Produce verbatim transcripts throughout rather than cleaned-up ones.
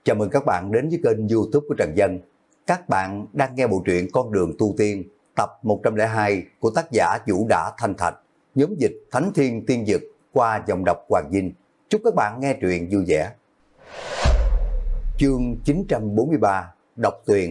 Chào mừng các bạn đến với kênh YouTube của Trần Dân. Các bạn đang nghe bộ truyện Con đường tu tiên tập một trăm lẻ hai của tác giả Vũ Đã Thanh Thạch, nhóm dịch Thánh Thiên Tiên Dực qua giọng đọc Hoàng Vinh. Chúc các bạn nghe truyện vui vẻ. Chương chín trăm bốn mươi ba, Độc Tuyền.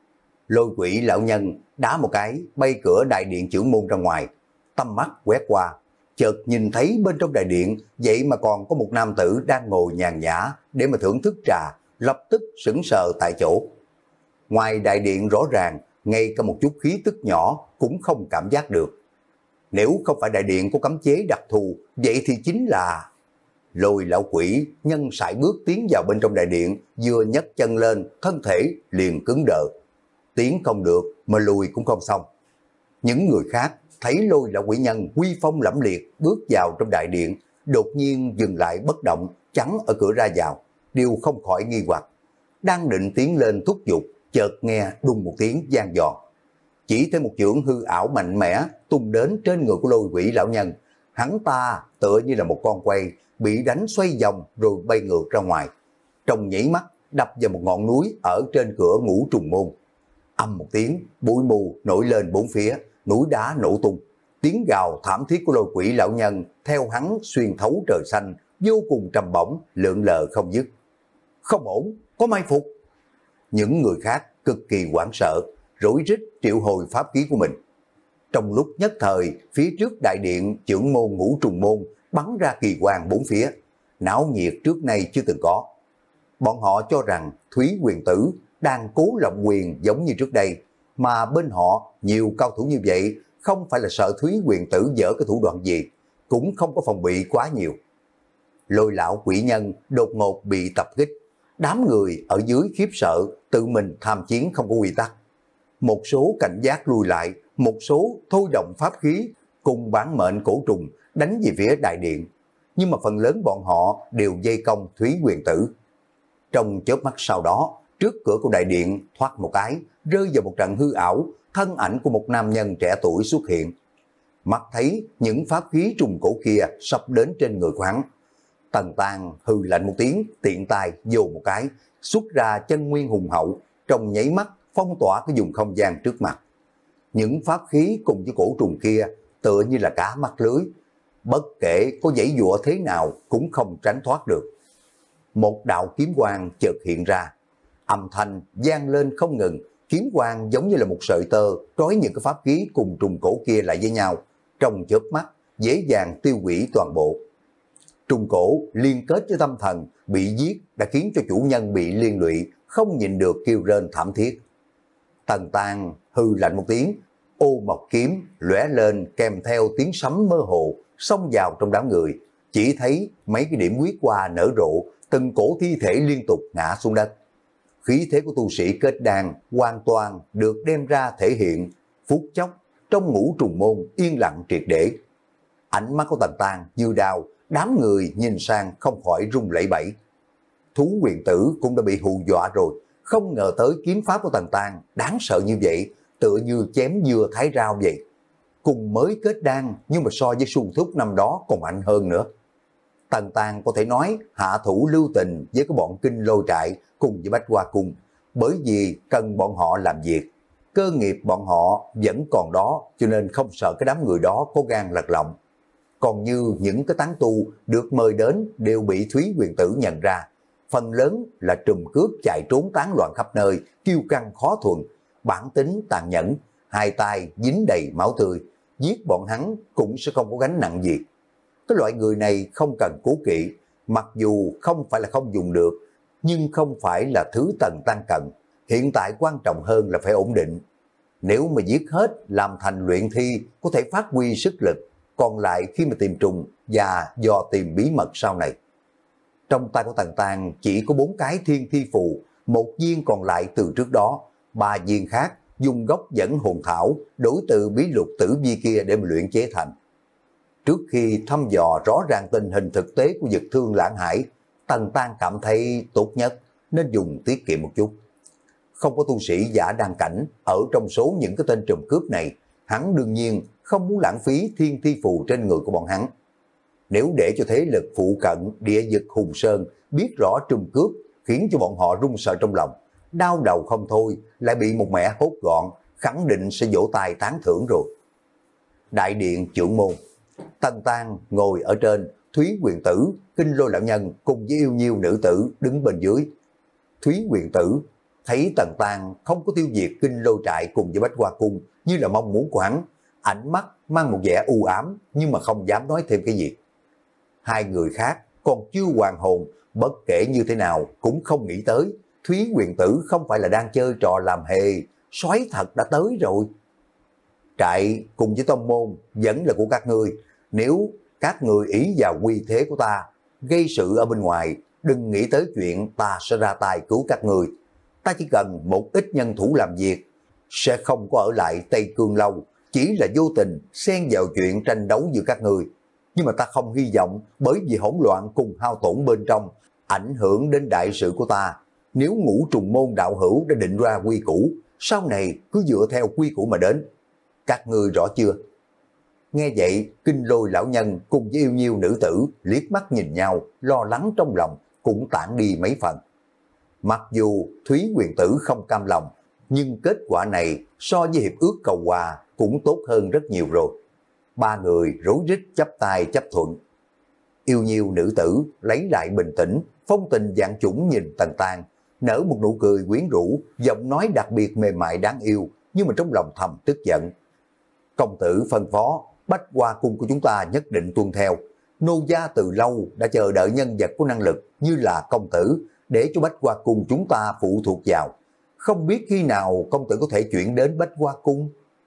Lôi quỷ lão nhân đá một cái bay cửa đại điện trưởng môn ra ngoài, tâm mắt quét qua, chợt nhìn thấy bên trong đại điện vậy mà còn có một nam tử đang ngồi nhàn nhã để mà thưởng thức trà, lập tức sững sờ tại chỗ. Ngoài đại điện rõ ràng, ngay cả một chút khí tức nhỏ cũng không cảm giác được. Nếu không phải đại điện có cấm chế đặc thù, vậy thì chính là... Lôi lão quỷ nhân sải bước tiến vào bên trong đại điện, vừa nhấc chân lên, thân thể liền cứng đờ. Tiến không được, mà lùi cũng không xong. Những người khác thấy lôi lão quỷ nhân huy phong lẫm liệt bước vào trong đại điện, đột nhiên dừng lại bất động, chắn ở cửa ra vào, đều không khỏi nghi hoặc. Đang định tiến lên thúc giục, chợt nghe đùng một tiếng vang giòn. Chỉ thấy một chưởng hư ảo mạnh mẽ tung đến trên người của lôi quỷ lão nhân. Hắn ta tựa như là một con quay bị đánh xoay vòng rồi bay ngược ra ngoài, trong nhảy mắt đập vào một ngọn núi ở trên cửa Ngũ Trùng Môn. Âm một tiếng, bụi mù nổi lên bốn phía, núi đá nổ tung. Tiếng gào thảm thiết của lôi quỷ lão nhân theo hắn xuyên thấu trời xanh, vô cùng trầm bổng, lượn lờ không dứt. Không ổn, có mai phục. Những người khác cực kỳ hoảng sợ, rối rít triệu hồi pháp khí của mình. Trong lúc nhất thời, phía trước đại điện trưởng môn Ngũ Trùng Môn bắn ra kỳ quang bốn phía, náo nhiệt trước nay chưa từng có. Bọn họ cho rằng Thúy Quyền Tử đang cố lộng quyền giống như trước đây, mà bên họ nhiều cao thủ như vậy, không phải là sợ Thúy Quyền Tử dở cái thủ đoạn gì, cũng không có phòng bị quá nhiều. Lôi lão quỷ nhân đột ngột bị tập kích, đám người ở dưới khiếp sợ, tự mình tham chiến không có quy tắc. Một số cảnh giác lùi lại, một số thôi động pháp khí cùng bản mệnh cổ trùng đánh về phía đại điện, nhưng mà phần lớn bọn họ đều dây công Thúy Quyền Tử. Trong chớp mắt sau đó, trước cửa của đại điện thoát một cái, rơi vào một trận hư ảo, thân ảnh của một nam nhân trẻ tuổi xuất hiện. Mắt thấy những pháp khí trùng cổ kia sắp đến trên người của hắn, Tần Tàng hừ lạnh một tiếng, tiện tay vô một cái, xuất ra chân nguyên hùng hậu, trong nháy mắt phong tỏa cái vùng không gian trước mặt. Những pháp khí cùng với cổ trùng kia tựa như là cá mắc lưới, bất kể có giãy giụa thế nào cũng không tránh thoát được. Một đạo kiếm quang chợt hiện ra, âm thanh vang lên không ngừng, kiếm quang giống như là một sợi tơ trói những cái pháp khí cùng trùng cổ kia lại với nhau, trong chớp mắt dễ dàng tiêu hủy toàn bộ. Trùng cổ liên kết với tâm thần bị giết đã khiến cho chủ nhân bị liên lụy, không nhịn được kêu rên thảm thiết. Tần Tàng hư lạnh một tiếng, ô mộc kiếm lóe lên kèm theo tiếng sấm mơ hồ, xông vào trong đám người. Chỉ thấy mấy cái điểm huyết hoa nở rộ, từng cổ thi thể liên tục ngã xuống đất. Khí thế của tu sĩ kết đan hoàn toàn được đem ra thể hiện. Phút chốc trong Ngũ Trùng Môn yên lặng triệt để. Ánh mắt của Tần Tàng như đao, đám người nhìn sang không khỏi run lẩy bẩy. Thú Quyền Tử cũng đã bị hù dọa rồi, không ngờ tới kiếm pháp của Tần Tàng đáng sợ như vậy, tựa như chém dưa thái rau vậy. Cùng mới kết đan nhưng mà so với Xuân Thúc năm đó còn mạnh hơn nữa. Tần Tàng có thể nói hạ thủ lưu tình với cái bọn Kinh Lôi Trại cùng với Bách Hoa Cung, bởi vì cần bọn họ làm việc. Cơ nghiệp bọn họ vẫn còn đó, cho nên không sợ cái đám người đó có gan lật lọng. Còn như những cái tán tu được mời đến đều bị Thúy Quyền Tử nhận ra, phần lớn là trùm cướp chạy trốn tán loạn khắp nơi, kiêu căng khó thuần, bản tính tàn nhẫn, hai tay dính đầy máu tươi, giết bọn hắn cũng sẽ không có gánh nặng gì. Cái loại người này không cần cố kỵ, mặc dù không phải là không dùng được, nhưng không phải là thứ Tần Tăng cần. Hiện tại quan trọng hơn là phải ổn định. Nếu mà giết hết làm thành luyện thi có thể phát huy sức lực, còn lại khi mà tìm trùng và dò tìm bí mật sau này. Trong tay của Tần Tàng chỉ có bốn cái thiên thi phù, một viên còn lại từ trước đó, ba viên khác dùng gốc dẫn hồn thảo đổi từ bí lục tử vi kia để mà luyện chế thành. Trước khi thăm dò rõ ràng tình hình thực tế của Dực Thương Lãng Hải, Tần Tàng cảm thấy tốt nhất nên dùng tiết kiệm một chút. Không có tu sĩ giả đan cảnh ở trong số những cái tên trùm cướp này, hắn đương nhiên không muốn lãng phí thiên thi phù trên người của bọn hắn. Nếu để cho thế lực phụ cận địa vực Hùng Sơn biết rõ trùm cướp khiến cho bọn họ run sợ trong lòng, đau đầu không thôi, lại bị một mẹ hốt gọn, khẳng định sẽ vỗ tay tán thưởng rồi. Đại điện trưởng môn, Tần Tang ngồi ở trên, Thúy Huyền Tử, Kinh Lôi lão nhân cùng với yêu nhiêu nữ tử đứng bên dưới. Thúy Huyền Tử thấy Tần Tang không có tiêu diệt Kinh Lôi trại cùng với Bách Hoa cung như là mong muốn của hắn, ánh mắt mang một vẻ u ám nhưng mà không dám nói thêm cái gì. Hai người khác còn chưa hoàn hồn, bất kể như thế nào cũng không nghĩ tới Thúy Huyền Tử không phải là đang chơi trò làm hề, soái thật đã tới rồi. Trại cùng với tông môn vẫn là của các ngươi, nếu các người ý vào quy thế của ta, gây sự ở bên ngoài, đừng nghĩ tới chuyện ta sẽ ra tay cứu các người. Ta chỉ cần một ít nhân thủ làm việc, sẽ không có ở lại Tây Cương lâu, chỉ là vô tình xen vào chuyện tranh đấu giữa các người. Nhưng mà ta không hy vọng bởi vì hỗn loạn cùng hao tổn bên trong, ảnh hưởng đến đại sự của ta. Nếu Ngũ Trùng môn đạo hữu đã định ra quy củ, sau này cứ dựa theo quy củ mà đến. Các ngươi rõ chưa? Nghe vậy, Kinh Lôi lão nhân cùng với yêu nhiêu nữ tử liếc mắt nhìn nhau, lo lắng trong lòng cũng tản đi mấy phần. Mặc dù Thúy Huyền Tử không cam lòng, nhưng kết quả này so với hiệp ước cầu hòa cũng tốt hơn rất nhiều rồi. Ba người rối rít chắp tay chấp thuận. Yêu nhiêu nữ tử lấy lại bình tĩnh, phong tình dạng chủng nhìn Tần Tang, nở một nụ cười quyến rũ, giọng nói đặc biệt mềm mại đáng yêu, nhưng mà trong lòng thầm tức giận. Công tử phân phó, Bách Hoa cung của chúng ta nhất định tuân theo. Nô gia từ lâu đã chờ đợi nhân vật có năng lực như là công tử, để cho Bách Hoa cung chúng ta phụ thuộc vào. Không biết khi nào công tử có thể chuyển đến Bách Hoa cung.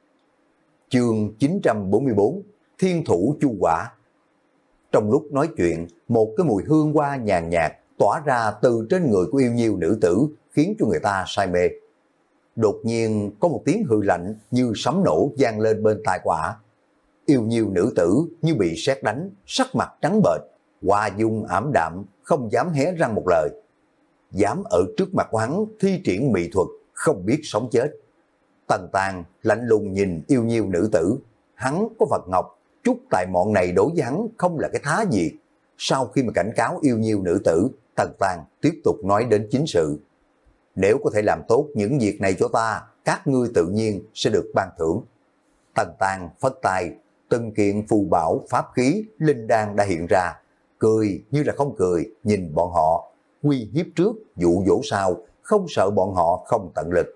Chương chín trăm bốn mươi bốn, Thiên thủ chu quả. Trong lúc nói chuyện, một cái mùi hương hoa nhàn nhạt tỏa ra từ trên người của yêu nhiêu nữ tử, khiến cho người ta say mê. Đột nhiên có một tiếng hư lạnh như sấm nổ vang lên bên tai quả. Yêu nhiêu nữ tử như bị sét đánh, sắc mặt trắng bệch, hoa dung ảm đạm, không dám hé răng một lời. Dám ở trước mặt của hắn thi triển mỹ thuật, không biết sống chết. Tần Tang lạnh lùng nhìn yêu nhiêu nữ tử, hắn có Phật Ngọc, chút tài mọn này đối với hắn không là cái thá gì. Sau khi mà cảnh cáo yêu nhiêu nữ tử, Tần Tang tiếp tục nói đến chính sự. Nếu có thể làm tốt những việc này cho ta, các ngươi tự nhiên sẽ được ban thưởng. Tần Tang phất tay, từng kiện phù bảo, pháp khí, linh đan đã hiện ra, cười như là không cười, nhìn bọn họ, uy hiếp trước, dụ dỗ sau, không sợ bọn họ không tận lực.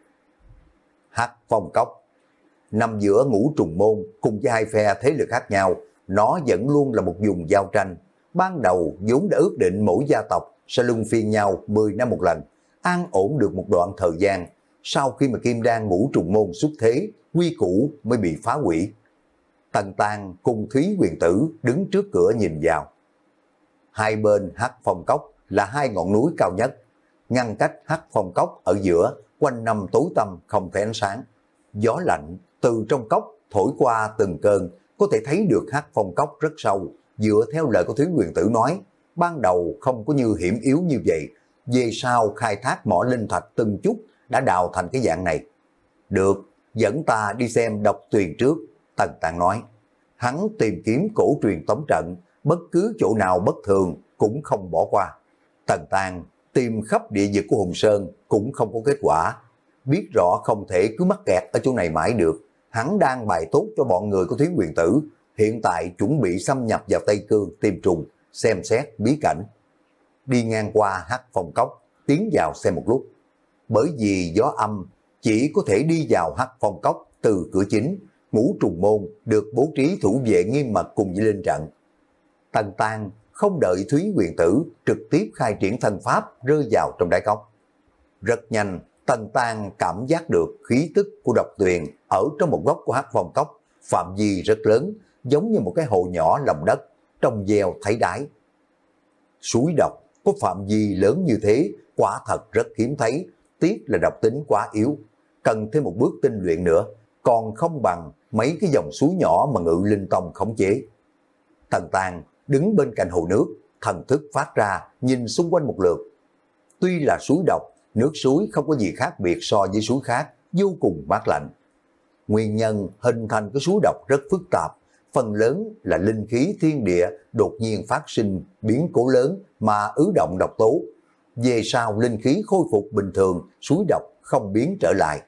Hắc Phong Cốc nằm giữa Ngũ Trùng môn cùng với hai phe thế lực khác nhau, nó vẫn luôn là một vùng giao tranh. Ban đầu vốn đã ước định mỗi gia tộc sẽ luân phiên nhau mười năm một lần, an ổn được một đoạn thời gian. Sau khi mà Kim Đan Ngũ Trùng môn xuất thế, quy củ mới bị phá hủy. Tần Tang cùng Thúy Huyền Tử đứng trước cửa nhìn vào. Hai bên Hắc Phong Cốc là hai ngọn núi cao nhất, ngăn cách Hắc Phong Cốc ở giữa, quanh năm tối tăm không thể ánh sáng. Gió lạnh từ trong cốc thổi qua từng cơn, có thể thấy được Hắc Phong Cốc rất sâu. Dựa theo lời của Thúy Huyền Tử nói, ban đầu không có như hiểm yếu như vậy, về sau khai thác mỏ linh thạch từng chút đã đào thành cái dạng này. Được, dẫn ta đi xem độc tuyền trước. Tần Tang nói, hắn tìm kiếm cổ truyền tống trận, bất cứ chỗ nào bất thường cũng không bỏ qua. Tần Tang tìm khắp địa vực của Hùng Sơn cũng không có kết quả. Biết rõ không thể cứ mắc kẹt ở chỗ này mãi được, hắn đang bày tốt cho bọn người của Thúy Huyền Tử, hiện tại chuẩn bị xâm nhập vào Tây Cương tìm trùng, xem xét bí cảnh. Đi ngang qua Hắc Phong Cốc, tiến vào xem một lúc. Bởi vì gió âm, chỉ có thể đi vào Hắc Phong Cốc từ cửa chính. Ngũ Trùng môn được bố trí thủ vệ nghiêm mật cùng với linh trận. Tần Tang không đợi Thúy Huyền Tử trực tiếp khai triển thân pháp rơi vào trong đáy cốc. Rất nhanh, Tần Tang cảm giác được khí tức của độc tuyền ở trong một góc của Hắc Phong Cốc, phạm vi rất lớn, giống như một cái hồ nhỏ lòng đất, trong veo thấy đáy. Suối độc có phạm vi lớn như thế, quả thật rất hiếm thấy, tiếc là độc tính quá yếu, cần thêm một bước tinh luyện nữa, còn không bằng mấy cái dòng suối nhỏ mà Ngự Linh Tông khống chế. Tần Tang đứng bên cạnh hồ nước, thần thức phát ra, nhìn xung quanh một lượt. Tuy là suối độc, nước suối không có gì khác biệt so với suối khác, vô cùng mát lạnh. Nguyên nhân hình thành cái suối độc rất phức tạp, phần lớn là linh khí thiên địa đột nhiên phát sinh biến cố lớn mà ứ động độc tố. về sau linh khí khôi phục bình thường, suối độc không biến trở lại.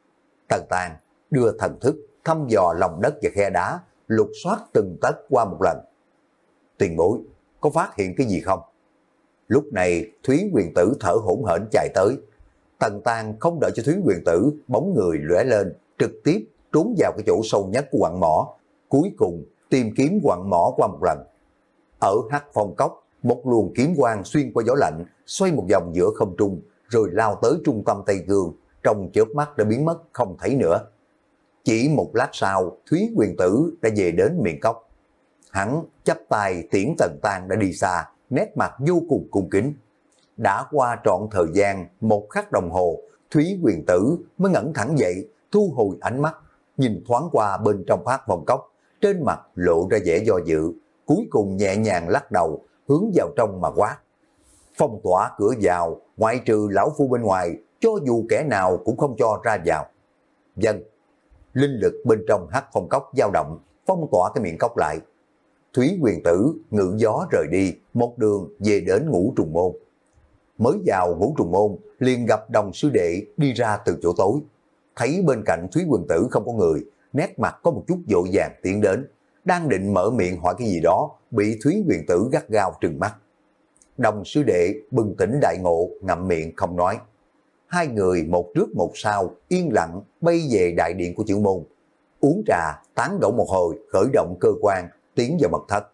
Tần Tàng đưa thần thức thăm dò lòng đất và khe đá, lục soát từng tấc qua một lần. Tiền bối, có phát hiện cái gì không? Lúc này Thúy Huyền Tử thở hổn hển chạy tới. Tần Tàng không đợi cho Thúy Huyền Tử, bóng người lóe lên, trực tiếp trốn vào cái chỗ sâu nhất của quặng mỏ, cuối cùng tìm kiếm quặng mỏ qua một lần. Ở Hắc Phong Cốc, một luồng kiếm quang xuyên qua gió lạnh, xoay một vòng giữa không trung, rồi lao tới trung tâm Tây Cương, trong chớp mắt đã biến mất không thấy nữa. Chỉ một lát sau, Thúy Huyền Tử đã về đến miệng cốc. Hắn chắp tay tiễn Tần Tàng đã đi xa, nét mặt vô cùng cung kính. Đã qua trọn thời gian một khắc đồng hồ, Thúy Huyền Tử mới ngẩng thẳng dậy, thu hồi ánh mắt, nhìn thoáng qua bên trong Hắc Phong Cốc, trên mặt lộ ra vẻ do dự, cuối cùng nhẹ nhàng lắc đầu, hướng vào trong mà quát. Phong tỏa cửa vào, ngoại trừ lão phu bên ngoài, cho dù kẻ nào cũng không cho ra vào. Dân, linh lực bên trong Hắc Phong Cốc dao động, phong tỏa cái miệng cốc lại. Thúy Huyền Tử ngự gió rời đi, một đường về đến Ngũ Trùng Môn. Mới vào Ngũ Trùng Môn, liền gặp Đồng sư đệ đi ra từ chỗ tối. Thấy bên cạnh Thúy Huyền Tử không có người, nét mặt có một chút vội vàng tiến đến, đang định mở miệng hỏi cái gì đó, bị Thúy Huyền Tử gắt gao trừng mắt. Đồng sư đệ bừng tỉnh đại ngộ, ngậm miệng không nói. Hai người một trước một sau, yên lặng bay về đại điện của Chữ Môn. Uống trà, tán gẫu một hồi, khởi động cơ quan, tiến vào mật thất.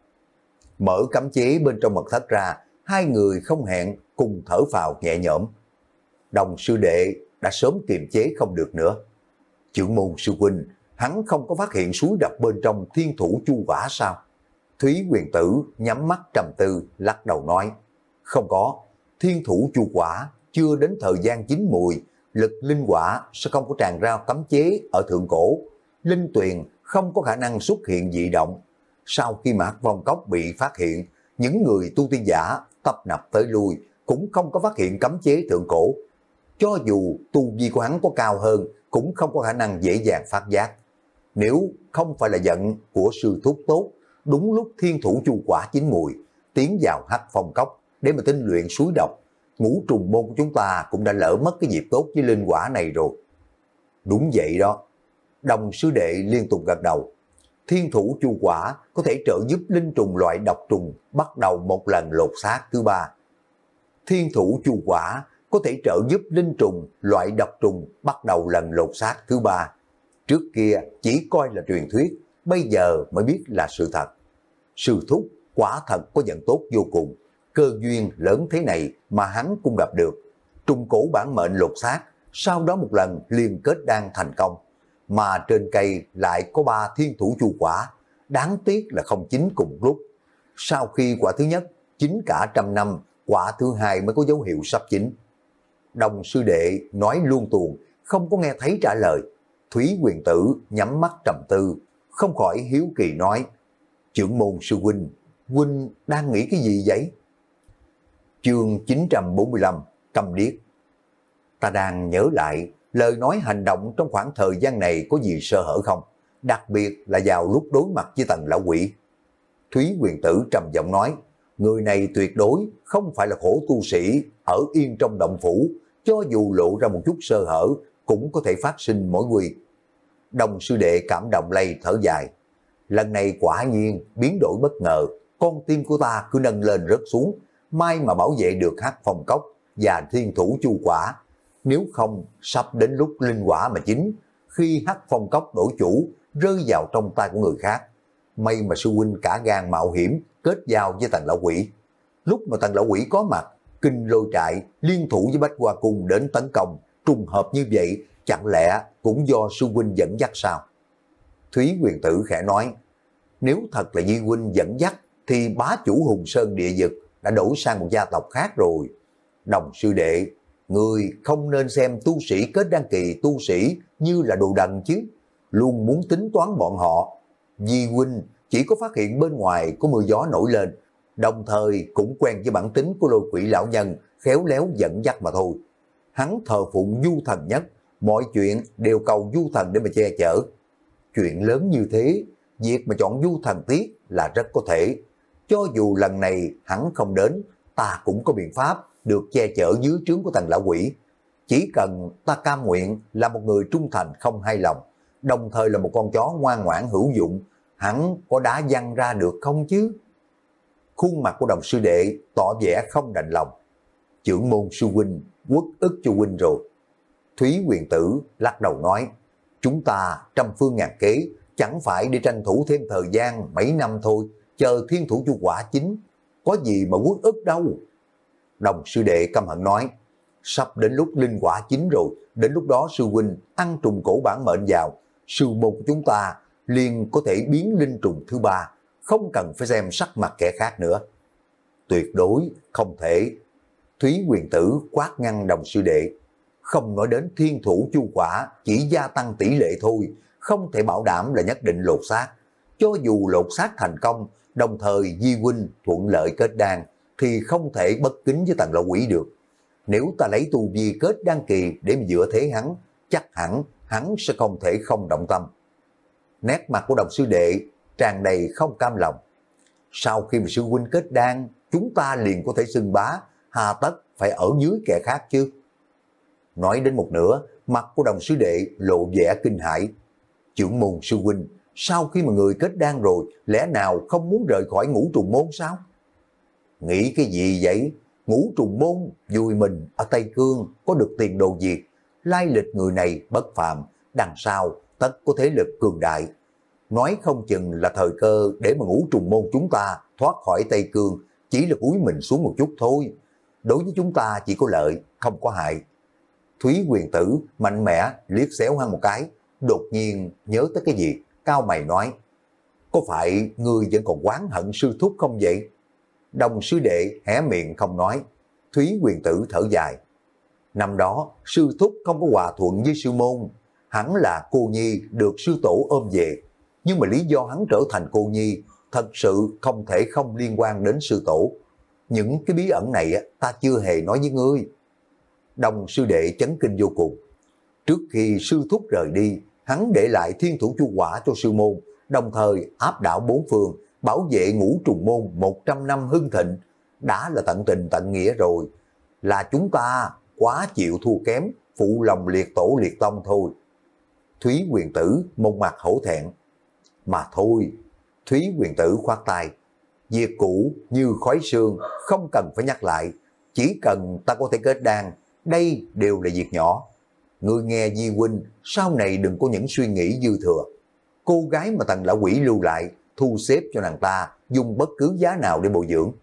Mở cấm chế bên trong mật thất ra, hai người không hẹn cùng thở phào nhẹ nhõm. Đồng sư đệ đã sớm kiềm chế không được nữa. Chữ Môn sư huynh, hắn không có phát hiện suối độc bên trong Thiên Thủ Chu Quả sao? Thúy Huyền Tử nhắm mắt trầm tư, lắc đầu nói, không có, Thiên Thủ Chu Quả chưa đến thời gian chín mùi, lực linh quả sẽ không có tràn ra cấm chế ở thượng cổ, linh tuyền không có khả năng xuất hiện dị động. Sau khi Hắc Phong Cốc bị phát hiện, những người tu tiên giả tập nập tới lui cũng không có phát hiện cấm chế thượng cổ. Cho dù tu vi của hắn có cao hơn, cũng không có khả năng dễ dàng phát giác. Nếu không phải là giận của sư thúc tốt, đúng lúc Thiên Thủ Chu Quả chín mùi, tiến vào Hắc Phong Cốc để mà tinh luyện suối độc, Ngũ Trùng Môn của chúng ta cũng đã lỡ mất cái dịp tốt với linh quả này rồi. Đúng vậy đó. Đồng sư đệ liên tục gật đầu. Thiên Thủ Chu Quả có thể trợ giúp linh trùng loại độc trùng bắt đầu một lần lột xác thứ ba. Thiên Thủ Chu Quả có thể trợ giúp linh trùng loại độc trùng bắt đầu lần lột xác thứ ba. Trước kia chỉ coi là truyền thuyết, bây giờ mới biết là sự thật. Sư thúc quả thật có vận tốt vô cùng, cơ duyên lớn thế này mà hắn cũng gặp được. Trùng cổ bản mệnh lột xác, sau đó một lần liên kết đan thành công, mà trên cây lại có ba Thiên Thủ Chu Quả, đáng tiếc là không chín cùng lúc. Sau khi quả thứ nhất chín cả trăm năm, quả thứ hai mới có dấu hiệu sắp chín. Đồng sư đệ nói luôn tuồng, không có nghe thấy trả lời. Thúy Huyền Tử nhắm mắt trầm tư, không khỏi hiếu kỳ nói, Trưởng Môn sư huynh, huynh đang nghĩ cái gì vậy? Chương chín trăm bốn mươi lăm, câm điếc. Ta đang nhớ lại, lời nói hành động trong khoảng thời gian này có gì sơ hở không? Đặc biệt là vào lúc đối mặt với Tần lão quỷ. Thúy Huyền Tử trầm giọng nói, người này tuyệt đối không phải là khổ tu sĩ ở yên trong động phủ, cho dù lộ ra một chút sơ hở cũng có thể phát sinh mối nguy. Đồng sư đệ cảm động lây thở dài. Lần này quả nhiên biến đổi bất ngờ, con tim của ta cứ nâng lên rớt xuống, may mà bảo vệ được Hắc Phong Cốc và Thiên Thủ Chu Quả. Nếu không, sắp đến lúc linh quả mà chín, khi Hắc Phong Cốc đổi chủ, rơi vào trong tay của người khác. May mà sư huynh cả gan mạo hiểm, kết giao với Tần lão quỷ. Lúc mà Tần lão quỷ có mặt, kinh lôi trại liên thủ với Bách Hoa Cung đến tấn công, trùng hợp như vậy, chẳng lẽ cũng do sư huynh dẫn dắt sao? Thúy Huyền Tử khẽ nói, nếu thật là Di huynh dẫn dắt, thì bá chủ Hùng Sơn địa vực đã đổi sang một gia tộc khác rồi. Đồng sư đệ, người không nên xem tu sĩ kết đăng kỳ tu sĩ như là đồ đần chứ, luôn muốn tính toán bọn họ. Di huynh chỉ có phát hiện bên ngoài có mưa gió nổi lên, đồng thời cũng quen với bản tính của Lôi Quỷ lão nhân, khéo léo dẫn dắt mà thôi. Hắn thờ phụng Du Thần nhất, mọi chuyện đều cầu Du Thần để mà che chở. Chuyện lớn như thế, việc mà chọn Du Thần Tiết là rất có thể. Cho dù lần này hắn không đến, ta cũng có biện pháp được che chở dưới trướng của Tần lão quỷ. Chỉ cần ta cam nguyện là một người trung thành không hai lòng, đồng thời là một con chó ngoan ngoãn hữu dụng, hắn có đá văng ra được không chứ? Khuôn mặt của Đồng sư đệ tỏ vẻ không đành lòng. Trưởng môn sư huynh uất ức cho huynh rồi. Thúy Huyền Tử lắc đầu nói, chúng ta trăm phương ngàn kế, chẳng phải để tranh thủ thêm thời gian mấy năm thôi, chờ thiên thủ chu quả chính, có gì mà uất ức đâu. Đồng sư đệ căm hận nói, sắp đến lúc linh quả chín rồi, đến lúc đó sư huynh ăn trùng cổ bản mệnh vào, sư môn của chúng ta liền có thể biến linh trùng thứ ba, không cần phải xem sắc mặt kẻ khác nữa. Tuyệt đối không thể. Thúy Huyền Tử quát ngăn Đồng sư đệ, không nói đến thiên thủ chu quả chỉ gia tăng tỷ lệ thôi, không thể bảo đảm là nhất định lột xác. Cho dù lột xác thành công, đồng thời Di huynh thuận lợi kết đan, thì không thể bất kính với Tần lão quỷ được. Nếu ta lấy tu vi kết đan kỳ để mà dựa thế hắn, chắc hẳn hắn sẽ không thể không động tâm. Nét mặt của Đồng sư đệ tràn đầy không cam lòng. Sau khi mà sư huynh kết đan, chúng ta liền có thể xưng bá, hà tất phải ở dưới kẻ khác chứ? Nói đến một nửa, mặt của Đồng sư đệ lộ vẻ kinh hãi. Trưởng môn sư huynh, sau khi mà người kết đan rồi, lẽ nào không muốn rời khỏi Ngũ Trùng môn sao? Nghĩ cái gì vậy? Ngũ Trùng môn vui mình ở Tây Cương có được tiền đồ gì? Lai lịch người này bất phàm, đằng sau tất có thế lực cường đại. Nói không chừng là thời cơ để mà Ngũ Trùng môn chúng ta thoát khỏi Tây Cương, chỉ là cúi mình xuống một chút thôi. Đối với chúng ta chỉ có lợi, không có hại. Thúy Huyền Tử mạnh mẽ liếc xéo hắn một cái, đột nhiên nhớ tới cái gì, cao mày nói, có phải ngươi vẫn còn oán hận sư thúc không vậy? Đồng sư đệ hé miệng không nói. Thúy Huyền Tử thở dài, năm đó sư thúc không có hòa thuận với sư môn, hắn là cô nhi được sư tổ ôm về, nhưng mà lý do hắn trở thành cô nhi thật sự không thể không liên quan đến sư tổ. Những cái bí ẩn này ta chưa hề nói với ngươi. Đồng sư đệ chấn kinh vô cùng. Trước khi sư thúc rời đi, hắn để lại thiên thủ chu quả cho sư môn, đồng thời áp đảo bốn phương, bảo vệ Ngũ Trùng môn một trăm năm hưng thịnh, đã là tận tình tận nghĩa rồi. Là chúng ta quá chịu thua kém, phụ lòng liệt tổ liệt tông thôi. Thúy Huyền Tử một mặt hổ thẹn. Mà thôi, Thúy Huyền Tử khoát tay, việc cũ như khói sương, không cần phải nhắc lại. Chỉ cần ta có thể kết đan, đây đều là việc nhỏ. Ngươi nghe Di huynh, sau này đừng có những suy nghĩ dư thừa. Cô gái mà Tần lão quỷ lưu lại, thu xếp cho nàng ta dùng bất cứ giá nào để bồi dưỡng.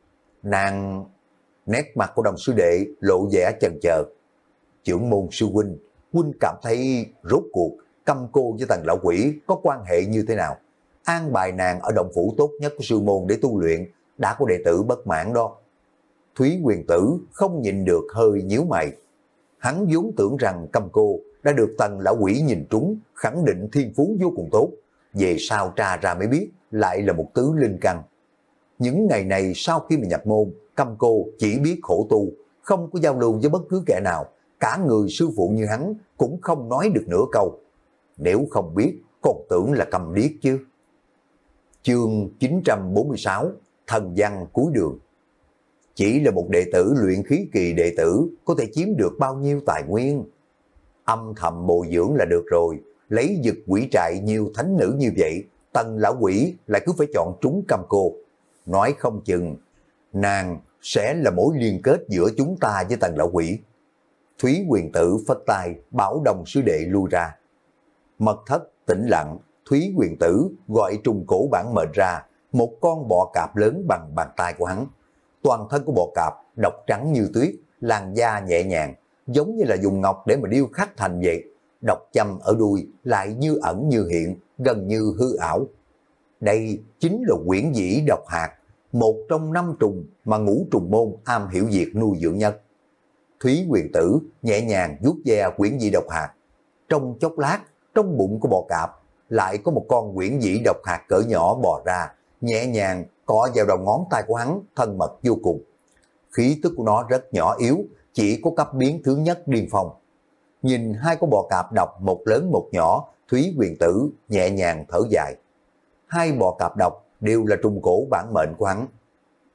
Nàng... Nét mặt của Đồng sư đệ lộ vẻ chần chờ. Trưởng môn sư huynh, huynh cảm thấy rốt cuộc Căm Cô với Tần lão quỷ có quan hệ như thế nào? An bài nàng ở động phủ tốt nhất của sư môn để tu luyện, đã có đệ tử bất mãn đó. Thúy Huyền Tử không nhìn được hơi nhíu mày. Hắn vốn tưởng rằng Căm Cô đã được Tần lão quỷ nhìn trúng, khẳng định thiên phú vô cùng tốt. Về sau tra ra mới biết lại là một tứ linh căn. Những ngày này sau khi mà nhập môn, Căm Cô chỉ biết khổ tu, không có giao lưu với bất cứ kẻ nào. Cả người sư phụ như hắn cũng không nói được nửa câu. Nếu không biết, còn tưởng là câm điếc chứ. Chương chín trăm bốn mươi sáu, Thần văn cuối đường. Chỉ là một đệ tử luyện khí kỳ đệ tử có thể chiếm được bao nhiêu tài nguyên? Âm thầm bồi dưỡng là được rồi. Lấy dực quỷ trại nhiều thánh nữ như vậy, Tần lão quỷ lại cứ phải chọn trúng Căm Cô. Nói không chừng, nàng sẽ là mối liên kết giữa chúng ta với Tần lão quỷ. Thúy Huyền Tử phất tay bảo Đồng sư đệ lui ra. Mật thất tĩnh lặng, Thúy Huyền Tử gọi trùng cổ bản mệnh ra, một con bọ cạp lớn bằng bàn tay của hắn. Toàn thân của bọ cạp độc trắng như tuyết, làn da nhẹ nhàng, giống như là dùng ngọc để mà điêu khắc thành vậy. Độc châm ở đuôi lại như ẩn như hiện, gần như hư ảo. Đây chính là quyển dĩ độc hạt, một trong năm trùng mà Ngũ Trùng môn am hiểu việc nuôi dưỡng nhất. Thúy Huyền Tử nhẹ nhàng vuốt ve quyển dĩ độc hạt. Trong chốc lát, trong bụng của bọ cạp lại có một con quyển dĩ độc hạt cỡ nhỏ bò ra, nhẹ nhàng cọ vào đầu ngón tay của hắn, thân mật vô cùng. Khí tức của nó rất nhỏ yếu, chỉ có cấp biến thứ nhất điên phong. Nhìn hai con bò cạp độc một lớn một nhỏ, Thúy Huyền Tử nhẹ nhàng thở dài. Hai bò cạp độc đều là trùng cổ bản mệnh của hắn.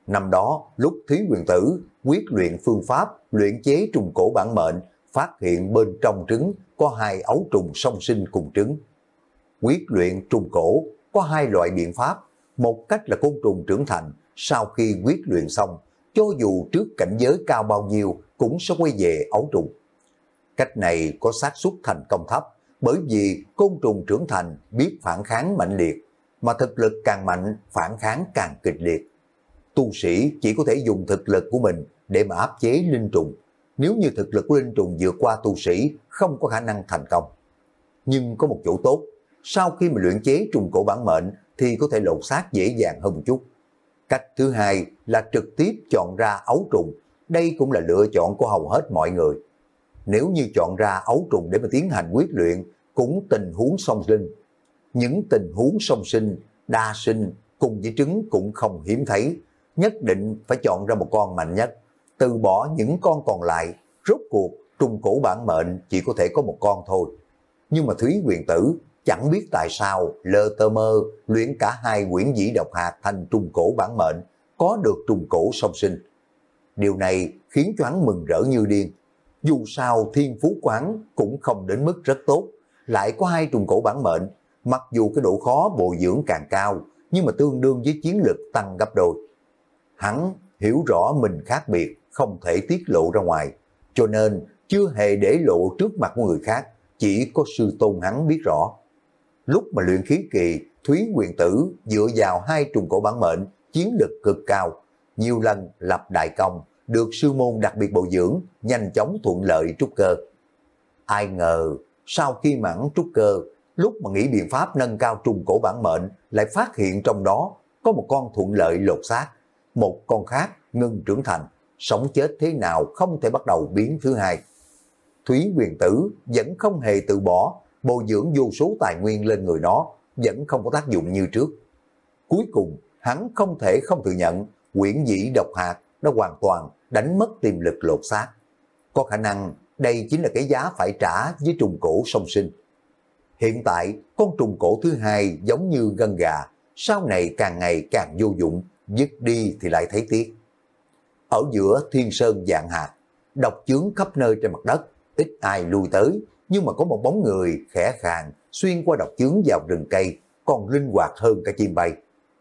Năm đó, lúc Thúy Huyền Tử quyết luyện phương pháp luyện chế trùng cổ bản mệnh, phát hiện bên trong trứng có hai ấu trùng song sinh cùng trứng. Quyết luyện trùng cổ có hai loại biện pháp, một cách là côn trùng trưởng thành, sau khi quyết luyện xong, cho dù trước cảnh giới cao bao nhiêu cũng sẽ quay về ấu trùng. Cách này có xác suất thành công thấp, bởi vì côn trùng trưởng thành biết phản kháng mạnh liệt, mà thực lực càng mạnh, phản kháng càng kịch liệt. Tu sĩ chỉ có thể dùng thực lực của mình để mà áp chế linh trùng. Nếu như thực lực của linh trùng vượt qua tu sĩ, không có khả năng thành công. Nhưng có một chỗ tốt, sau khi mà luyện chế trùng cổ bản mệnh thì có thể lột xác dễ dàng hơn một chút. Cách thứ hai là trực tiếp chọn ra ấu trùng. Đây cũng là lựa chọn của hầu hết mọi người. Nếu như chọn ra ấu trùng để mà tiến hành quyết luyện, cũng tình huống song sinh. Những tình huống song sinh, đa sinh cùng với trứng cũng không hiếm thấy. Nhất định phải chọn ra một con mạnh nhất, từ bỏ những con còn lại. Rốt cuộc trùng cổ bản mệnh chỉ có thể có một con thôi. Nhưng mà Thúy Huyền Tử chẳng biết tại sao lơ tơ mơ luyện cả hai quyển dĩ độc hạt thành trùng cổ bản mệnh, có được trùng cổ song sinh. Điều này khiến cho hắn mừng rỡ như điên. Dù sao thiên phú quán cũng không đến mức rất tốt, lại có hai trùng cổ bản mệnh, mặc dù cái độ khó bồi dưỡng càng cao, nhưng mà tương đương với chiến lực tăng gấp đôi. Hắn hiểu rõ mình khác biệt, không thể tiết lộ ra ngoài, cho nên chưa hề để lộ trước mặt của người khác, chỉ có sư tôn hắn biết rõ. Lúc mà luyện khí kỳ, Thúy Huyền Tử dựa vào hai trùng cổ bản mệnh, chiến lực cực cao, nhiều lần lập đại công, được sư môn đặc biệt bồi dưỡng, nhanh chóng thuận lợi trúc cơ. Ai ngờ, sau khi mãn trúc cơ, lúc mà nghĩ biện pháp nâng cao trùng cổ bản mệnh, lại phát hiện trong đó có một con thuận lợi lột xác, một con khác ngưng trưởng thành, sống chết thế nào không thể bắt đầu biến thứ hai. Thúy Huyền Tử vẫn không hề từ bỏ, bồi dưỡng vô số tài nguyên lên người nó, vẫn không có tác dụng như trước. Cuối cùng, hắn không thể không thừa nhận, quyển dĩ độc hạt đã hoàn toàn đánh mất tiềm lực lột xác. Có khả năng đây chính là cái giá phải trả với trùng cổ song sinh. Hiện tại, con trùng cổ thứ hai giống như gân gà, sau này càng ngày càng vô dụng, dứt đi thì lại thấy tiếc. Ở giữa thiên sơn vạn hạt, độc chướng khắp nơi trên mặt đất, ít ai lui tới, nhưng mà có một bóng người khẽ khàng xuyên qua độc chướng vào rừng cây, còn linh hoạt hơn cả chim bay.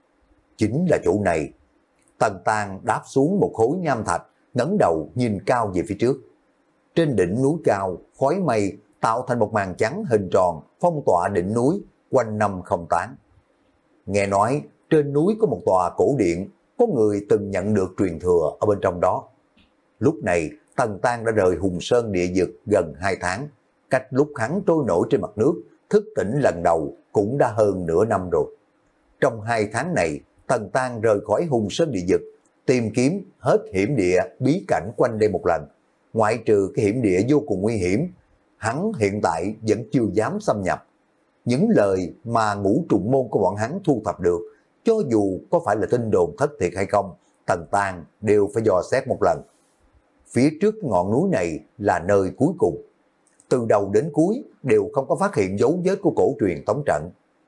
Chính là chỗ này. Tần Tang đáp xuống một khối nham thạch, ngẩng đầu nhìn cao về phía trước. Trên đỉnh núi cao, khói mây tạo thành một màn trắng hình tròn phong tỏa đỉnh núi, quanh năm không tán. Nghe nói trên núi có một tòa cổ điện, có người từng nhận được truyền thừa ở bên trong đó. Lúc này Tần Tang đã rời Hùng Sơn địa vực gần hai tháng, cách lúc hắn trôi nổi trên mặt nước, thức tỉnh lần đầu cũng đã hơn nửa năm rồi. Trong hai tháng này, Tần Tang rời khỏi Hùng Sơn địa vực, tìm kiếm hết hiểm địa bí cảnh quanh đây một lần. Ngoại trừ cái hiểm địa vô cùng nguy hiểm, hắn hiện tại vẫn chưa dám xâm nhập. Những lời mà ngũ trùng môn của bọn hắn thu thập được, cho dù có phải là tin đồn thất thiệt hay không, Tần Tang đều phải dò xét một lần. Phía trước ngọn núi này là nơi cuối cùng. Từ đầu đến cuối đều không có phát hiện dấu vết của cổ truyền tống trận.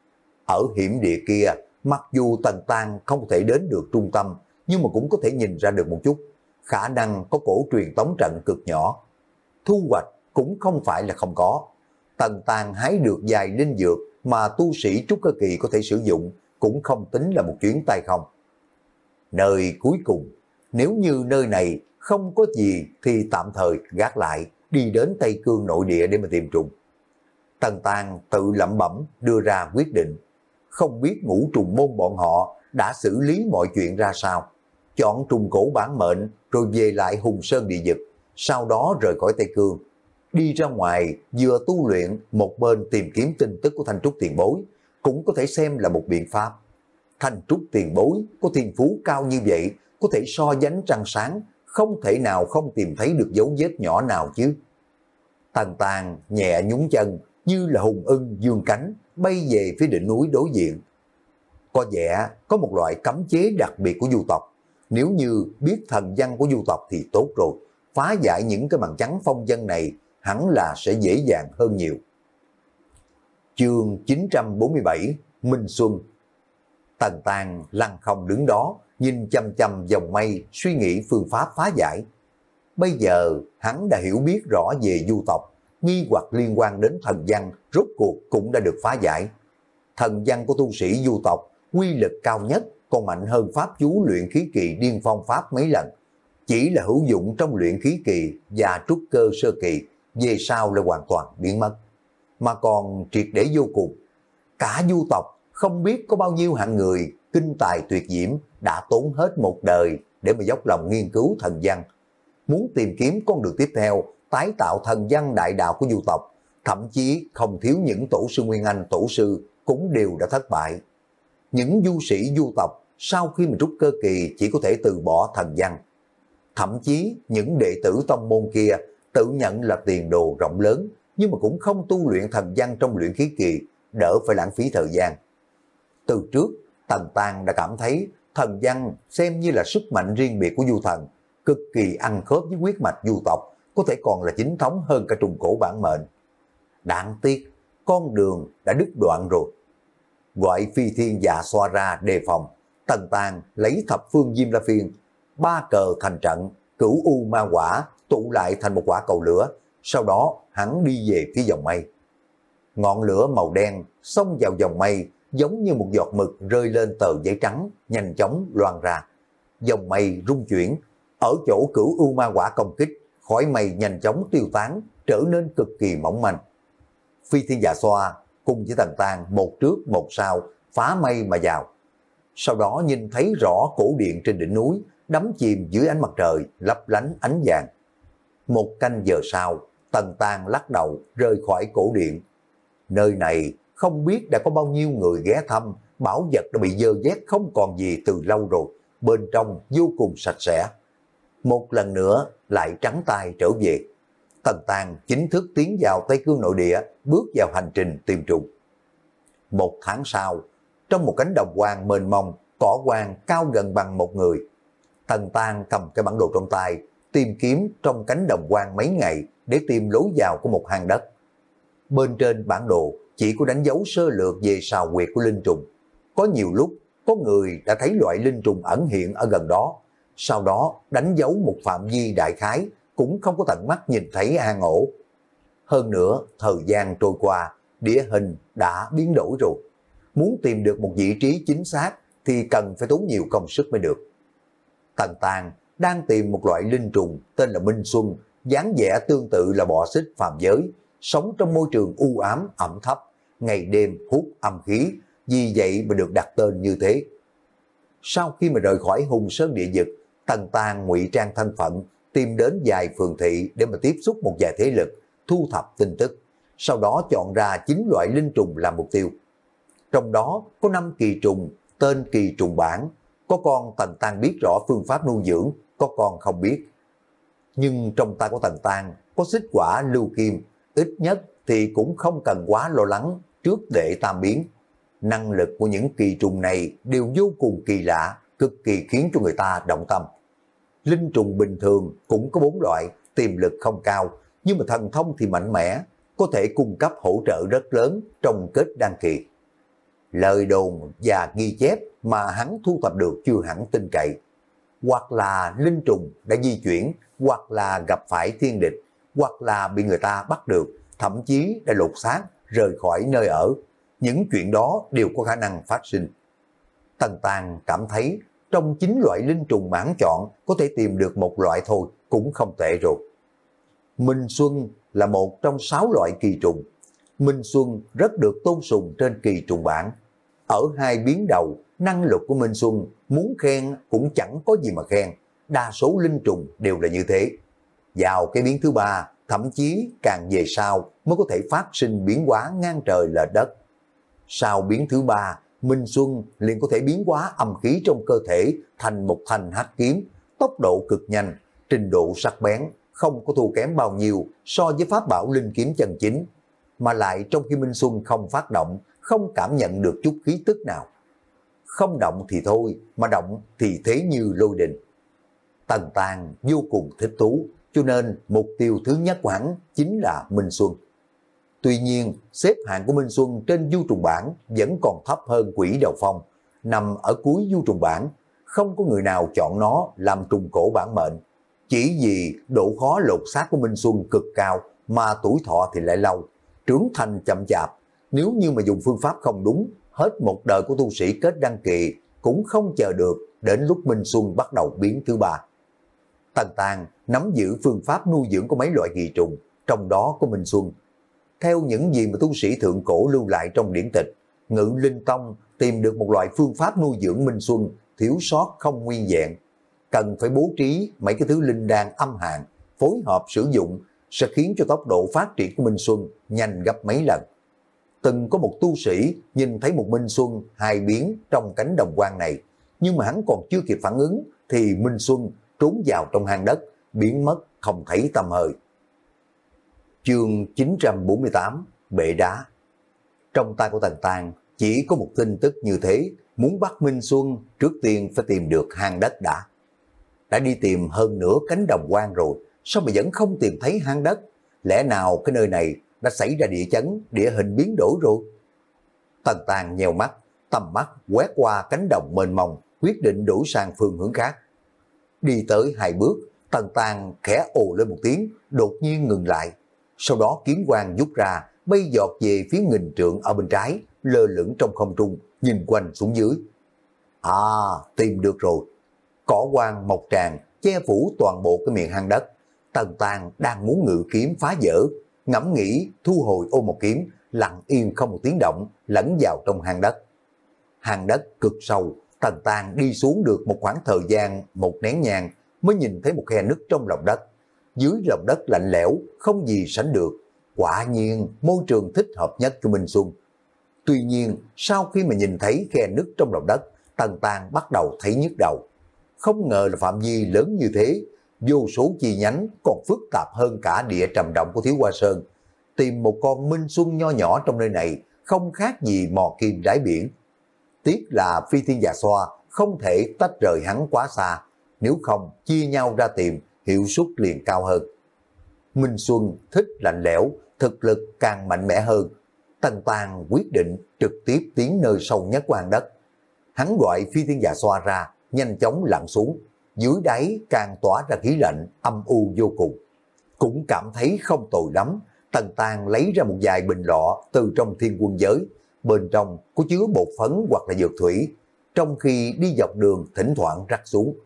Ở hiểm địa kia, mặc dù Tần Tang không thể đến được trung tâm, nhưng mà cũng có thể nhìn ra được một chút. Khả năng có cổ truyền tống trận cực nhỏ. Thu hoạch cũng không phải là không có. Tần Tang hái được vài linh dược mà tu sĩ trúc cơ kỳ có thể sử dụng, cũng không tính là một chuyến tay không. Nơi cuối cùng, nếu như nơi này không có gì thì tạm thời gác lại, đi đến Tây Cương nội địa để mà tìm trùng. Tần Tang tự lẩm bẩm đưa ra quyết định. Không biết ngũ trùng môn bọn họ đã xử lý mọi chuyện ra sao. Chọn trùng cổ bản mệnh rồi về lại Hùng Sơn địa vực, sau đó rời khỏi Tây Cương. Đi ra ngoài vừa tu luyện, một bên tìm kiếm tin tức của Thanh Trúc tiền bối, cũng có thể xem là một biện pháp. Thanh Trúc tiền bối có thiên phú cao như vậy, có thể so sánh trăng sáng, không thể nào không tìm thấy được dấu vết nhỏ nào chứ. Tần Tang nhẹ nhún chân như là hùng ưng dương cánh, bay về phía đỉnh núi đối diện. Có vẻ có một loại cấm chế đặc biệt của du tộc. Nếu như biết thần văn của du tộc thì tốt rồi, phá giải những cái bằng trắng phong dân này hẳn là sẽ dễ dàng hơn nhiều. Chương chín trăm bốn mươi bảy, Minh Xuân. Tần Tang lăng không đứng đó, nhìn chăm chăm dòng mây, suy nghĩ phương pháp phá giải. Bây giờ hắn đã hiểu biết rõ về du tộc, nghi hoặc liên quan đến thần văn rốt cuộc cũng đã được phá giải. Thần văn của tu sĩ du tộc quy lực cao nhất, còn mạnh hơn pháp chú luyện khí kỳ điên phong pháp mấy lần. Chỉ là hữu dụng trong luyện khí kỳ và trúc cơ sơ kỳ, về sau là hoàn toàn biến mất. Mà còn triệt để vô cùng. Cả du tộc không biết có bao nhiêu hạng người kinh tài tuyệt diễm đã tốn hết một đời để mà dốc lòng nghiên cứu thần văn. Muốn tìm kiếm con đường tiếp theo, tái tạo thần văn đại đạo của du tộc, thậm chí không thiếu những tổ sư Nguyên Anh tổ sư cũng đều đã thất bại. Những du sĩ du tộc sau khi mà trúc cơ kỳ chỉ có thể từ bỏ thần văn. Thậm chí những đệ tử tông môn kia tự nhận là tiền đồ rộng lớn, nhưng mà cũng không tu luyện thần văn trong luyện khí kỳ, đỡ phải lãng phí thời gian. Từ trước, Tần Tang đã cảm thấy thần văn xem như là sức mạnh riêng biệt của du thần, cực kỳ ăn khớp với huyết mạch du tộc, có thể còn là chính thống hơn cả trùng cổ bản mệnh. Đáng tiếc, con đường đã đứt đoạn rồi. Gọi Phi Thiên Dạ Xoa ra đề phòng, Tần Tang lấy thập phương Diêm La Phiên, ba cờ thành trận, cửu u ma quả tụ lại thành một quả cầu lửa, sau đó hắn đi về phía dòng mây. Ngọn lửa màu đen xông vào dòng mây giống như một giọt mực rơi lên tờ giấy trắng, nhanh chóng loan ra. Dòng mây rung chuyển, ở chỗ cửu u ma quả công kích, khói mây nhanh chóng tiêu tán, trở nên cực kỳ mỏng manh. Phi Thiên Dạ Xoa cùng với Tần Tang một trước một sau phá mây mà vào. Sau đó nhìn thấy rõ cổ điện trên đỉnh núi đắm chìm dưới ánh mặt trời lấp lánh ánh vàng. Một canh giờ sau, Tần Tang lắc đầu rời khỏi cổ điện. Nơi này không biết đã có bao nhiêu người ghé thăm, bảo vật đã bị dơ vét không còn gì từ lâu rồi, bên trong vô cùng sạch sẽ. Một lần nữa lại trắng tay trở về. Tần Tang chính thức tiến vào Tây Cương nội địa, bước vào hành trình tìm trùng. Một tháng sau, trong một cánh đồng hoang mênh mông, cỏ hoang cao gần bằng một người, Tần Tang cầm cái bản đồ trong tay, tìm kiếm trong cánh đồng hoang mấy ngày để tìm lối vào của một hang đất. Bên trên bản đồ chỉ có đánh dấu sơ lược về sào huyệt của linh trùng. Có nhiều lúc, có người đã thấy loại linh trùng ẩn hiện ở gần đó, sau đó đánh dấu một phạm vi đại khái, cũng không có tận mắt nhìn thấy hang ổ. Hơn nữa, thời gian trôi qua, địa hình đã biến đổi rồi. Muốn tìm được một vị trí chính xác thì cần phải tốn nhiều công sức mới được. Tần Tang đang tìm một loại linh trùng tên là Minh Xuân, dáng vẻ tương tự là bọ xích phàm giới, sống trong môi trường u ám ẩm thấp, ngày đêm hút âm khí, vì vậy mà được đặt tên như thế. Sau khi mà rời khỏi Hùng Sơn địa vực, Tần Tang ngụy trang thân phận, tìm đến vài phường thị để mà tiếp xúc một vài thế lực, thu thập tin tức, sau đó chọn ra chín loại linh trùng làm mục tiêu. Trong đó có năm kỳ trùng, tên kỳ trùng bản, có con Tần Tang biết rõ phương pháp nuôi dưỡng, có con không biết. Nhưng trong tay của Tần Tang có xích quả lưu kim, ít nhất thì cũng không cần quá lo lắng trước đệ tam biến. Năng lực của những kỳ trùng này đều vô cùng kỳ lạ, cực kỳ khiến cho người ta động tâm. Linh trùng bình thường cũng có bốn loại, tiềm lực không cao, nhưng mà thần thông thì mạnh mẽ, có thể cung cấp hỗ trợ rất lớn trong kết đan kỳ. Lời đồn và ghi chép mà hắn thu thập được chưa hẳn tin cậy. Hoặc là linh trùng đã di chuyển, hoặc là gặp phải thiên địch, hoặc là bị người ta bắt được, thậm chí đã lột xác rời khỏi nơi ở. Những chuyện đó đều có khả năng phát sinh. Tần Tang cảm thấy trong chín loại linh trùng mà hắn chọn có thể tìm được một loại thôi cũng không tệ rồi. Minh Xuân là một trong sáu loại kỳ trùng. Minh Xuân rất được tôn sùng trên kỳ trùng bản. Ở hai biến đầu, năng lực của Minh Xuân muốn khen cũng chẳng có gì mà khen. Đa số linh trùng đều là như thế. Vào cái biến thứ ba, thậm chí càng về sau mới có thể phát sinh biến hóa ngang trời lệch đất. Sau biến thứ ba, Minh Xuân liền có thể biến hóa âm khí trong cơ thể thành một thanh hắc kiếm, tốc độ cực nhanh, trình độ sắc bén, không có thua kém bao nhiêu so với pháp bảo linh kiếm chân chính. Mà lại trong khi Minh Xuân không phát động, không cảm nhận được chút khí tức nào. Không động thì thôi, mà động thì thế như lôi đình. Tần Tang vô cùng thích thú, cho nên mục tiêu thứ nhất của hắn chính là Minh Xuân. Tuy nhiên, xếp hạng của Minh Xuân trên du trùng bản vẫn còn thấp hơn Quỷ Đầu Phong. nằm ở cuối du trùng bảng, không có người nào chọn nó làm trùng cổ bản mệnh. Chỉ vì độ khó lột xác của Minh Xuân cực cao mà tuổi thọ thì lại lâu, trưởng thành chậm chạp. Nếu như mà dùng phương pháp không đúng, hết một đời của tu sĩ kết đăng kỳ cũng không chờ được đến lúc Minh Xuân bắt đầu biến thứ ba. Tần Tàng nắm giữ phương pháp nuôi dưỡng của mấy loại kỳ trùng, trong đó có Minh Xuân. Theo những gì mà tu sĩ thượng cổ lưu lại trong điển tịch, Ngự Linh Tông tìm được một loại phương pháp nuôi dưỡng Minh Xuân thiếu sót không nguyên vẹn. Cần phải bố trí mấy cái thứ linh đan âm hàn, phối hợp sử dụng sẽ khiến cho tốc độ phát triển của Minh Xuân nhanh gấp mấy lần. Từng có một tu sĩ nhìn thấy một Minh Xuân hai biến trong cánh đồng hoang này, nhưng mà hắn còn chưa kịp phản ứng thì Minh Xuân trốn vào trong hang đất, biến mất không thấy tăm hơi. Chương chín trăm bốn mươi tám, Bệ Đá. Trong tay của Tần Tàng chỉ có một tin tức như thế, muốn bắt Minh Xuân trước tiên phải tìm được hang đất đã. Đã đi tìm hơn nửa cánh đồng hoang rồi, sao mà vẫn không tìm thấy hang đất? Lẽ nào cái nơi này đã xảy ra địa chấn, địa hình biến đổi rồi? Tần Tàng nheo mắt, tầm mắt quét qua cánh đồng mênh mông, quyết định đổi sang phương hướng khác. Đi tới hai bước, Tần Tàng khẽ ồ lên một tiếng, đột nhiên ngừng lại. Sau đó kiếm quang rút ra, bay giọt về phía nghìn trượng ở bên trái, lơ lửng trong không trung, nhìn quanh xuống dưới. À, tìm được rồi. Cỏ quang mọc tràn, che phủ toàn bộ cái miệng hang đất. Tần Tàng đang muốn ngự kiếm phá vỡ, ngẫm nghĩ thu hồi ô một kiếm, lặng yên không một tiếng động, lẫn vào trong hang đất. Hang đất cực sâu, Tần Tàng đi xuống được một khoảng thời gian một nén nhang mới nhìn thấy một khe nứt trong lòng đất. Dưới lòng đất lạnh lẽo, không gì sánh được. Quả nhiên môi trường thích hợp nhất cho Minh Xuân. Tuy nhiên, sau khi mà nhìn thấy khe nứt trong lòng đất, Tần Tàng bắt đầu thấy nhức đầu. Không ngờ là phạm vi lớn như thế, vô số chi nhánh còn phức tạp hơn cả địa trầm động của Thiếu Hoa Sơn. Tìm một con Minh Xuân nho nhỏ trong nơi này không khác gì mò kim đáy biển. Tiếc là Phi Thiên Già Xoa không thể tách rời hắn quá xa, nếu không chia nhau ra tìm, hiệu suất liền cao hơn. Minh Xuân thích lạnh lẽo, thực lực càng mạnh mẽ hơn. Tần Tàng quyết định trực tiếp tiến nơi sâu nhất của hang đất. Hắn gọi Phi Thiên Già Xoa ra, nhanh chóng lặn xuống. Dưới đáy càng tỏa ra khí lạnh, âm u vô cùng. Cũng cảm thấy không tồi lắm. Tần Tàng lấy ra một vài bình lọ từ trong thiên quân giới. Bên trong có chứa bột phấn hoặc là dược thủy. Trong khi đi dọc đường thỉnh thoảng rắc xuống.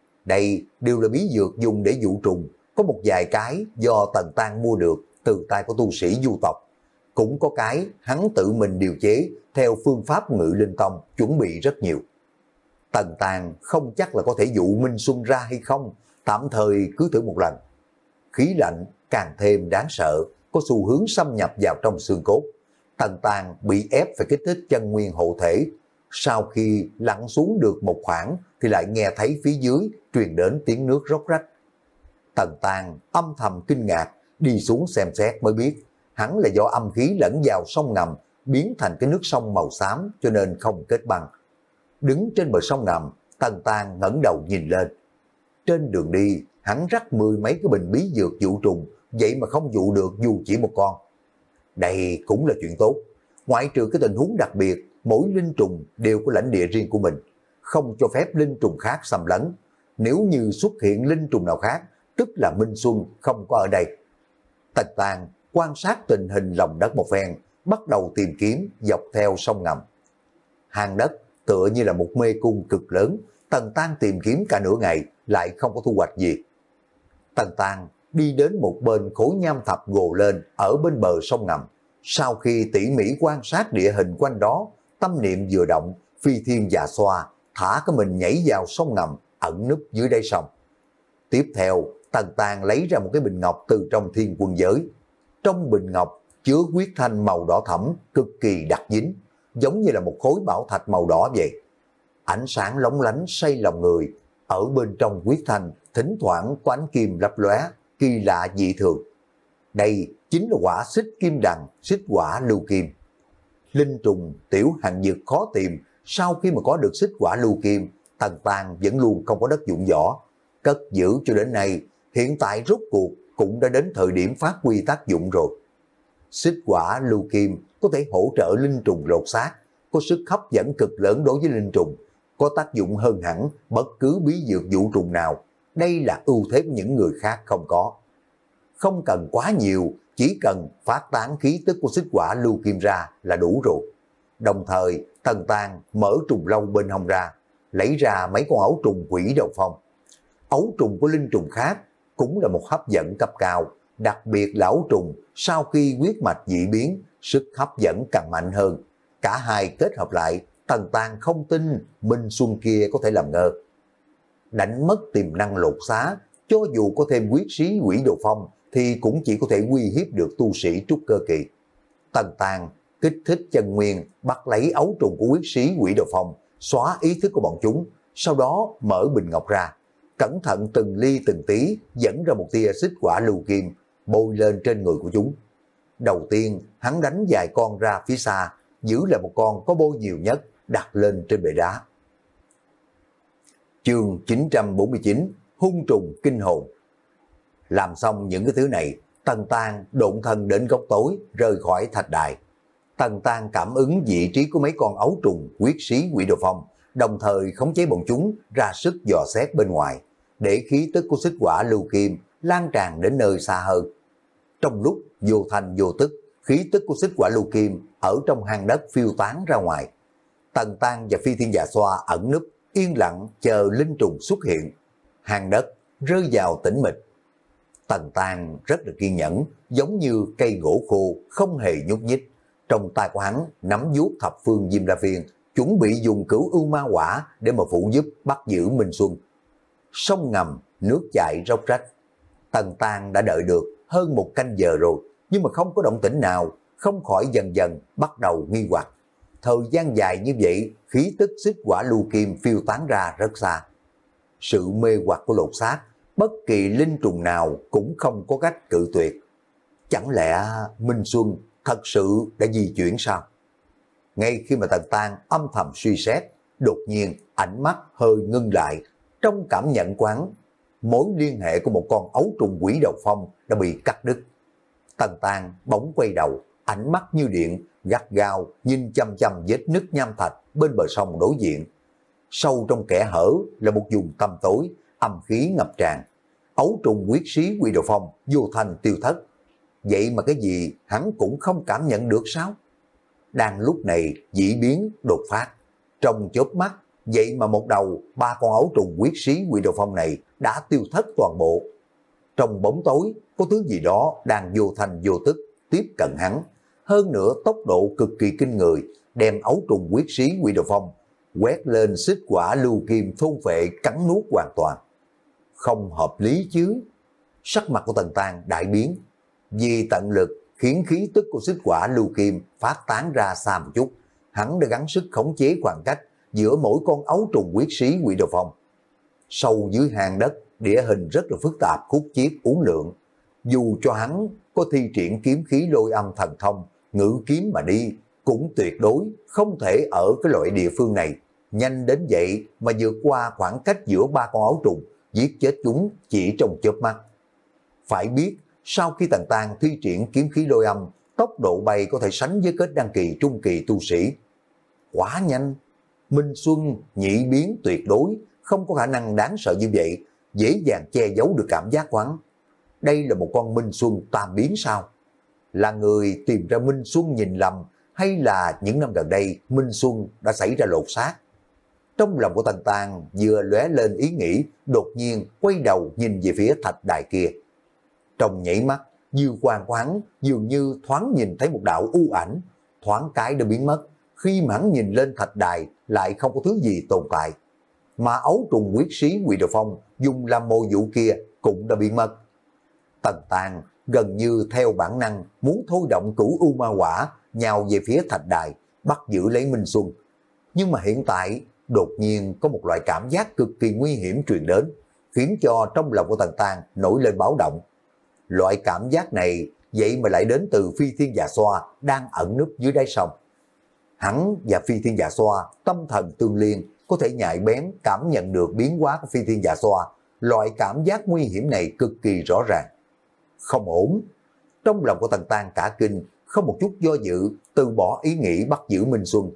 Đây đều là bí dược dùng để dụ trùng. Có một vài cái do Tần Tàng mua được từ tay của tu sĩ du tộc. Cũng có cái hắn tự mình điều chế theo phương pháp Ngự Linh Tông, chuẩn bị rất nhiều. Tần Tàng không chắc là có thể dụ Minh Xuân ra hay không, tạm thời cứ thử một lần. Khí lạnh càng thêm đáng sợ, có xu hướng xâm nhập vào trong xương cốt. Tần Tàng bị ép phải kích thích chân nguyên hộ thể. Sau khi lặn xuống được một khoảng thì lại nghe thấy phía dưới truyền đến tiếng nước róc rách. Tần Tàng âm thầm kinh ngạc, đi xuống xem xét mới biết hắn là do âm khí lẫn vào sông ngầm biến thành cái nước sông màu xám cho nên không kết băng. Đứng trên bờ sông ngầm, Tần Tàng ngẩng đầu nhìn lên. Trên đường đi, hắn rắc mười mấy cái bình bí dược dụ trùng, vậy mà không dụ được dù chỉ một con. Đây cũng là chuyện tốt. Ngoại trừ cái tình huống đặc biệt, mỗi linh trùng đều có lãnh địa riêng của mình, không cho phép linh trùng khác xâm lấn. Nếu như xuất hiện linh trùng nào khác, tức là Minh Xuân không có ở đây. Tần Tàng quan sát tình hình lòng đất một phen, bắt đầu tìm kiếm dọc theo sông ngầm. Hang đất tựa như là một mê cung cực lớn, Tần Tàng tìm kiếm cả nửa ngày lại không có thu hoạch gì. Tần Tàng đi đến một bên khối nham thạch gồ lên ở bên bờ sông ngầm. Sau khi tỉ mỉ quan sát địa hình quanh đó, tâm niệm vừa động, Phi Thiên Già Xoa thả cái mình nhảy vào sông ngầm, ẩn núp dưới đáy sông. Tiếp theo, Tần Tàng lấy ra một cái bình ngọc từ trong thiên quân giới. Trong bình ngọc chứa huyết thanh màu đỏ thẫm, cực kỳ đặc dính, giống như là một khối bảo thạch màu đỏ vậy. Ánh sáng lóng lánh say lòng người. Ở bên trong huyết thanh thỉnh thoảng có ánh kim lấp lóe, kỳ lạ dị thường. Đây chính là quả xích kim đằng, xích quả lưu kim. Linh trùng tiểu hạng dược khó tìm, sau khi mà có được xích quả lưu kim, Tần Tàng vẫn luôn không có đất dụng võ, cất giữ cho đến nay. Hiện tại rốt cuộc cũng đã đến thời điểm phát huy tác dụng rồi. Xích quả lưu kim có thể hỗ trợ linh trùng lột xác, có sức hấp dẫn cực lớn đối với linh trùng, có tác dụng hơn hẳn bất cứ bí dược vũ trùng nào. Đây là ưu thế của những người khác không có. Không cần quá nhiều, chỉ cần phát tán khí tức của xích quả lưu kim ra là đủ rồi. Đồng thời, Tần Tàng mở trùng lâu bên hông ra, lấy ra mấy con ấu trùng quỷ đầu phong. Ấu trùng của linh trùng khác cũng là một hấp dẫn cấp cao, đặc biệt là ấu trùng sau khi huyết mạch dị biến, sức hấp dẫn càng mạnh hơn. Cả hai kết hợp lại, Tần Tàng không tin Minh Xuân kia có thể làm ngơ. Đánh mất tiềm năng lột xá, cho dù có thêm huyết sĩ quỷ đồ phong thì cũng chỉ có thể uy hiếp được tu sĩ trúc cơ kỳ. Tần Tàng kích thích chân nguyên, bắt lấy ấu trùng của huyết sĩ quỷ đồ phong, xóa ý thức của bọn chúng, sau đó mở bình ngọc ra, cẩn thận từng ly từng tí dẫn ra một tia xích quả lưu kim, bôi lên trên người của chúng. Đầu tiên, hắn đánh vài con ra phía xa, giữ lại một con có bôi nhiều nhất, đặt lên trên bệ đá. Chương chín trăm bốn mươi chín, hung trùng kinh hồn. Làm xong những cái thứ này, Tần Tàng độn thân đến góc tối, rời khỏi thạch đài. Tần Tàng cảm ứng vị trí của mấy con ấu trùng huyết sĩ quỷ đồ phong, đồng thời khống chế bọn chúng ra sức dò xét bên ngoài, để khí tức của xích quả lưu kim lan tràn đến nơi xa hơn. Trong lúc vô thành vô tức, khí tức của xích quả lưu kim ở trong hang đất phiêu tán ra ngoài. Tần Tàng và Phi Thiên Dạ Xoa ẩn núp, yên lặng chờ linh trùng xuất hiện. Hang đất rơi vào tĩnh mịch. Tần Tàng rất là kiên nhẫn, giống như cây gỗ khô không hề nhúc nhích. Trong tay của hắn nắm vuốt thập phương diêm la viên, chuẩn bị dùng cửu ưu ma quả để mà phụ giúp bắt giữ Minh Xuân. Sông ngầm, nước chảy róc rách. Tần Tàng đã đợi được hơn một canh giờ rồi, nhưng mà không có động tĩnh nào, không khỏi dần dần bắt đầu nghi hoặc. Thời gian dài như vậy, khí tức xích quả lưu kim phiêu tán ra rất xa. Sự mê hoặc của lột xác, bất kỳ linh trùng nào cũng không có cách cự tuyệt. Chẳng lẽ Minh Xuân thật sự đã di chuyển sao? Ngay khi mà Tần Tàng âm thầm suy xét, đột nhiên ánh mắt hơi ngưng lại. Trong cảm nhận quán, mối liên hệ của một con ấu trùng quỷ đầu phong đã bị cắt đứt. Tần Tàng bỗng quay đầu, ánh mắt như điện, gắt gao nhìn chăm chăm vết nứt nham thạch bên bờ sông đối diện. Sâu trong kẽ hở là một vùng tăm tối, âm khí ngập tràn. Ấu trùng huyết sĩ quỷ đầu phong vô thành tiêu thất. Vậy mà cái gì hắn cũng không cảm nhận được sao? Đang lúc này dị biến đột phát. Trong chớp mắt, vậy mà một đầu ba con ấu trùng huyết sĩ quỷ đầu phong này đã tiêu thất toàn bộ. Trong bóng tối có thứ gì đó đang vô thành vô tức tiếp cận hắn. Hơn nữa tốc độ cực kỳ kinh người, đem ấu trùng huyết sĩ quỷ đầu phong quét lên xích quả lưu kim thôn phệ cắn nuốt hoàn toàn. Không hợp lý chứ. Sắc mặt của Tần Tàng đại biến, vì tận lực khiến khí tức của xích quả lưu kim phát tán ra xa một chút, hắn đã gắng sức khống chế khoảng cách giữa mỗi con ấu trùng huyết sĩ quỷ đầu phong. Sâu dưới hang đất, địa hình rất là phức tạp, khúc chiết uốn lượn. Dù cho hắn có thi triển kiếm khí lôi âm thần thông, ngự kiếm mà đi, cũng tuyệt đối không thể ở cái loại địa phương này nhanh đến vậy mà vượt qua khoảng cách giữa ba con ấu trùng, giết chết chúng chỉ trong chớp mắt. Phải biết, sau khi Tần Tàng thi triển kiếm khí lôi âm, tốc độ bay có thể sánh với kết đăng kỳ trung kỳ tu sĩ. Quá nhanh, Minh Xuân nhị biến tuyệt đối không có khả năng đáng sợ như vậy, dễ dàng che giấu được cảm giác quán. Đây là một con Minh Xuân tam biến sao? Là người tìm ra Minh Xuân nhìn lầm, hay là những năm gần đây Minh Xuân đã xảy ra lột xác? Trong lòng của Tần Tàng vừa lóe lên ý nghĩ, đột nhiên quay đầu nhìn về phía thạch đài kia. Trong nhảy mắt, dư quang của hắn dường như thoáng nhìn thấy một đạo u ảnh, thoáng cái đã biến mất. Khi mà hắn nhìn lên thạch đài lại không có thứ gì tồn tại. Mà ấu trùng huyết sĩ quỷ đầu phong dùng làm mồi dụ kia cũng đã biến mất. Tần Tàng gần như theo bản năng muốn thôi động cửu u ma quả nhào về phía thạch đài, bắt giữ lấy Minh Xuân. Nhưng mà hiện tại đột nhiên có một loại cảm giác cực kỳ nguy hiểm truyền đến, khiến cho trong lòng của Tần Tàng nổi lên báo động. Loại cảm giác này vậy mà lại đến từ Phi Thiên Dạ Xoa đang ẩn núp dưới đáy sông. Hắn và Phi Thiên Dạ Xoa tâm thần tương liên, có thể nhạy bén cảm nhận được biến hóa của Phi Thiên Dạ Xoa. Loại cảm giác nguy hiểm này cực kỳ rõ ràng. Không ổn. Trong lòng của Tần Tàng cả kinh, không một chút do dự, từ bỏ ý nghĩ bắt giữ Minh Xuân.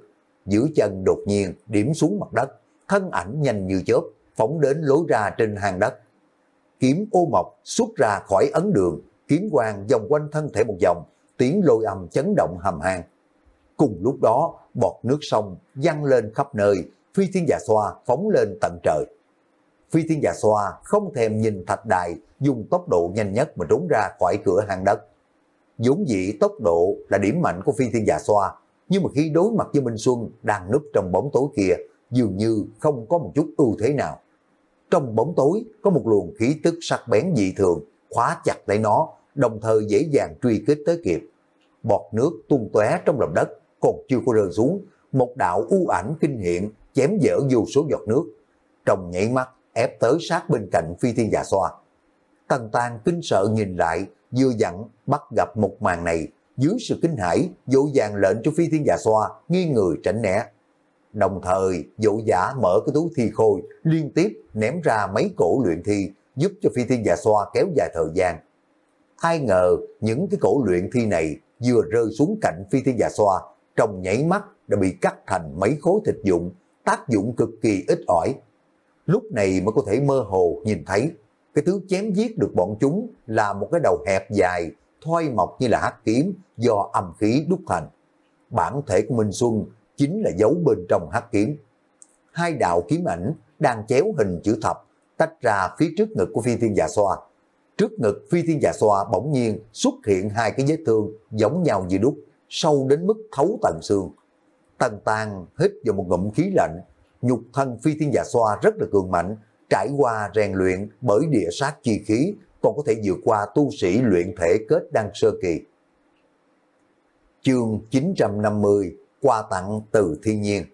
giữ chân đột nhiên điểm xuống mặt đất, thân ảnh nhanh như chớp, phóng đến lối ra trên hang đất. Kiếm ô mộc xuất ra khỏi ấn đường, kiếm quang vòng quanh thân thể một vòng, tiếng lôi âm chấn động hầm hang. Cùng lúc đó, bọt nước sông văng lên khắp nơi, Phi Thiên Dạ Xoa phóng lên tận trời. Phi Thiên Dạ Xoa không thèm nhìn thạch đài, dùng tốc độ nhanh nhất mà trốn ra khỏi cửa hang đất. Vốn dĩ tốc độ là điểm mạnh của Phi Thiên Dạ Xoa, nhưng mà khi đối mặt với Minh Xuân đang núp trong bóng tối kia, dường như không có một chút ưu thế nào. Trong bóng tối có một luồng khí tức sắc bén dị thường khóa chặt lấy nó, đồng thời dễ dàng truy kích tới kịp. Bọt nước tung tóe trong lòng đất, còn chưa có rơi xuống, một đạo u ảnh kinh hiện chém dở vô số giọt nước, trong nhảy mắt ép tới sát bên cạnh Phi Thiên Dạ Xoa. Tần Tàng kinh sợ nhìn lại, vừa dặn bắt gặp một màn này, dưới sự kinh hãi vội vàng lệnh cho Phi Thiên Dạ Xoa nghiêng người tránh né. Đồng thời dỗ giả mở cái túi thi khôi, liên tiếp ném ra mấy cổ luyện thi, giúp cho Phi Thiên Dạ Xoa kéo dài thời gian. Ai ngờ những cái cổ luyện thi này vừa rơi xuống cạnh Phi Thiên Dạ Xoa, trong nhảy mắt đã bị cắt thành mấy khối thịt vụn, tác dụng cực kỳ ít ỏi. Lúc này mới có thể mơ hồ nhìn thấy cái thứ chém giết được bọn chúng là một cái đầu hẹp dài, thoi mọc như là hắc kiếm do âm khí đúc thành. Bản thể của Minh Xuân chính là dấu bên trong hắc kiếm. Hai đạo kiếm ảnh đang chéo hình chữ thập tách ra phía trước ngực của Phi Thiên Dạ Xoa. Trước ngực Phi Thiên Dạ Xoa bỗng nhiên xuất hiện hai cái vết thương giống nhau như đúc, sâu đến mức thấu tận xương. Tần Tàng hít vào một ngụm khí lạnh. Nhục thân Phi Thiên Dạ Xoa rất là cường mạnh, trải qua rèn luyện bởi địa sát chi khí, còn có thể vượt qua tu sĩ luyện thể kết đan sơ kỳ. Chương chín trăm năm mươi, quà tặng từ thiên nhiên.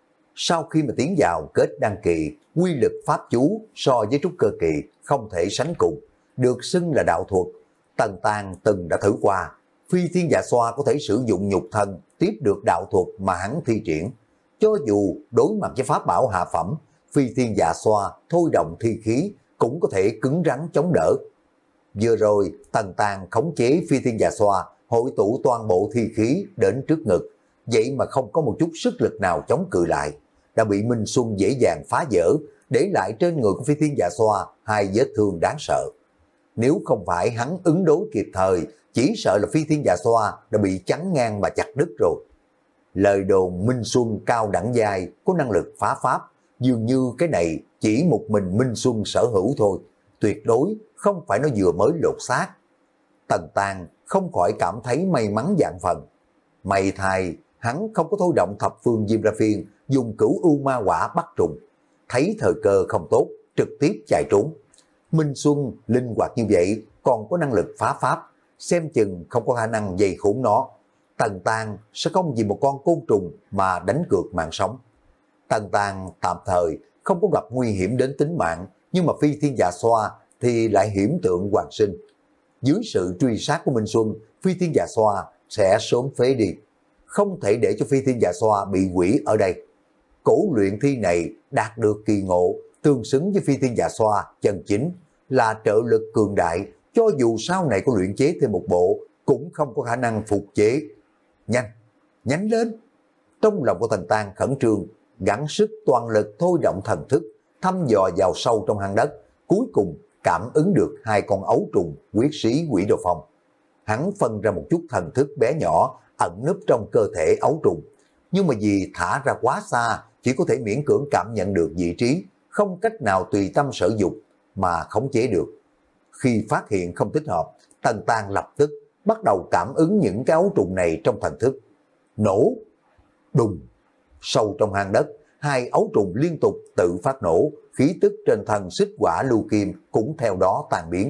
Sau khi mà tiến vào kết đan kỳ, quy lực pháp chú so với trúc cơ kỳ không thể sánh cùng, được xưng là đạo thuật. Tần Tàng từng đã thử qua, Phi Thiên Dạ Xoa có thể sử dụng nhục thân tiếp được đạo thuật mà hắn thi triển. Cho dù đối mặt với pháp bảo hạ phẩm, Phi Thiên Dạ Xoa thôi động thi khí cũng có thể cứng rắn chống đỡ. Vừa rồi, Tần Tàng khống chế Phi Thiên Dạ Xoa, hội tụ toàn bộ thi khí đến trước ngực, vậy mà không có một chút sức lực nào chống cự lại, đã bị Minh Xuân dễ dàng phá vỡ, để lại trên người của Phi Thiên Dạ Xoa hai vết thương đáng sợ. Nếu không phải hắn ứng đối kịp thời, chỉ sợ là Phi Thiên Dạ Xoa đã bị chắn ngang và chặt đứt rồi. Lời đồn Minh Xuân cao đẳng giai có năng lực phá pháp, dường như cái này chỉ một mình Minh Xuân sở hữu thôi, tuyệt đối không phải nó vừa mới lột xác. Tần Tàng không khỏi cảm thấy may mắn vạn phần. May thay, hắn không có thôi động thập phương Diêm Ra Phiên, dùng cửu u ma quả bắt trùng. Thấy thời cơ không tốt, trực tiếp chạy trốn. Minh Xuân linh hoạt như vậy, còn có năng lực phá pháp, xem chừng không có khả năng dày khốn nó. Tần Tàng sẽ không vì một con côn trùng mà đánh cược mạng sống. Tần Tàng tạm thời không có gặp nguy hiểm đến tính mạng, nhưng mà Phi Thiên Dạ Xoa thì lại hiểm tượng hoàn sinh. Dưới sự truy sát của Minh Xuân, Phi Thiên Dạ Xoa sẽ sớm phế đi. Không thể để cho Phi Thiên Dạ Xoa bị hủy ở đây. Cổ luyện thi này đạt được kỳ ngộ, tương xứng với Phi Thiên Dạ Xoa chân chính, là trợ lực cường đại, cho dù sau này có luyện chế thêm một bộ, cũng không có khả năng phục chế. Nhanh, nhanh lên! Trong lòng của Tần Tàng khẩn trương, gắng sức toàn lực thôi động thần thức, thăm dò vào sâu trong hang đất, cuối cùng cảm ứng được hai con ấu trùng huyết sĩ quỷ đồ phong. Hắn phân ra một chút thần thức bé nhỏ ẩn núp trong cơ thể ấu trùng, nhưng mà vì thả ra quá xa, chỉ có thể miễn cưỡng cảm nhận được vị trí, không cách nào tùy tâm sở dục mà khống chế được. Khi phát hiện không thích hợp, Tần Tàng lập tức bắt đầu cảm ứng những cái ấu trùng này trong thần thức. Nổ! Đùng! Sâu trong hang đất, hai ấu trùng liên tục tự phát nổ, khí tức trên thân xích quả lưu kim cũng theo đó tan biến.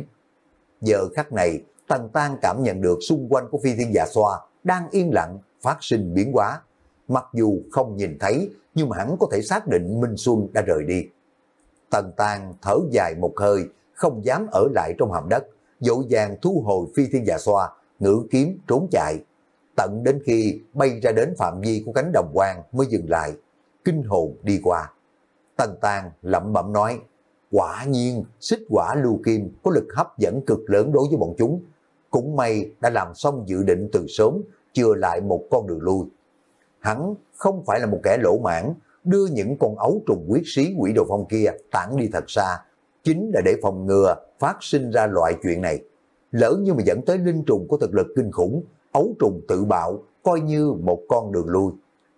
Giờ khắc này, Tần Tàng cảm nhận được xung quanh của Phi Thiên Dạ Xoa đang yên lặng phát sinh biến hóa. Mặc dù không nhìn thấy, nhưng mà hắn có thể xác định Minh Xuân đã rời đi. Tần Tàng thở dài một hơi, không dám ở lại trong hầm đất, vội vàng thu hồi Phi Thiên Dạ Xoa, ngữ kiếm trốn chạy. Tận đến khi bay ra đến phạm vi của cánh đồng hoang mới dừng lại, kinh hồn đi qua. Tần Tàng lẩm bẩm nói, quả nhiên xích quả lưu kim có lực hấp dẫn cực lớn đối với bọn chúng. Cũng may đã làm xong dự định từ sớm, chừa lại một con đường lui. hắn không phải là một kẻ lỗ mãn, đưa những con ấu trùng huyết sĩ quỷ đồ phong kia tản đi thật xa, chính là để phòng ngừa phát sinh ra loại chuyện này. Lỡ như mà dẫn tới linh trùng có thực lực kinh khủng, ấu trùng tự bạo coi như một con đường lui.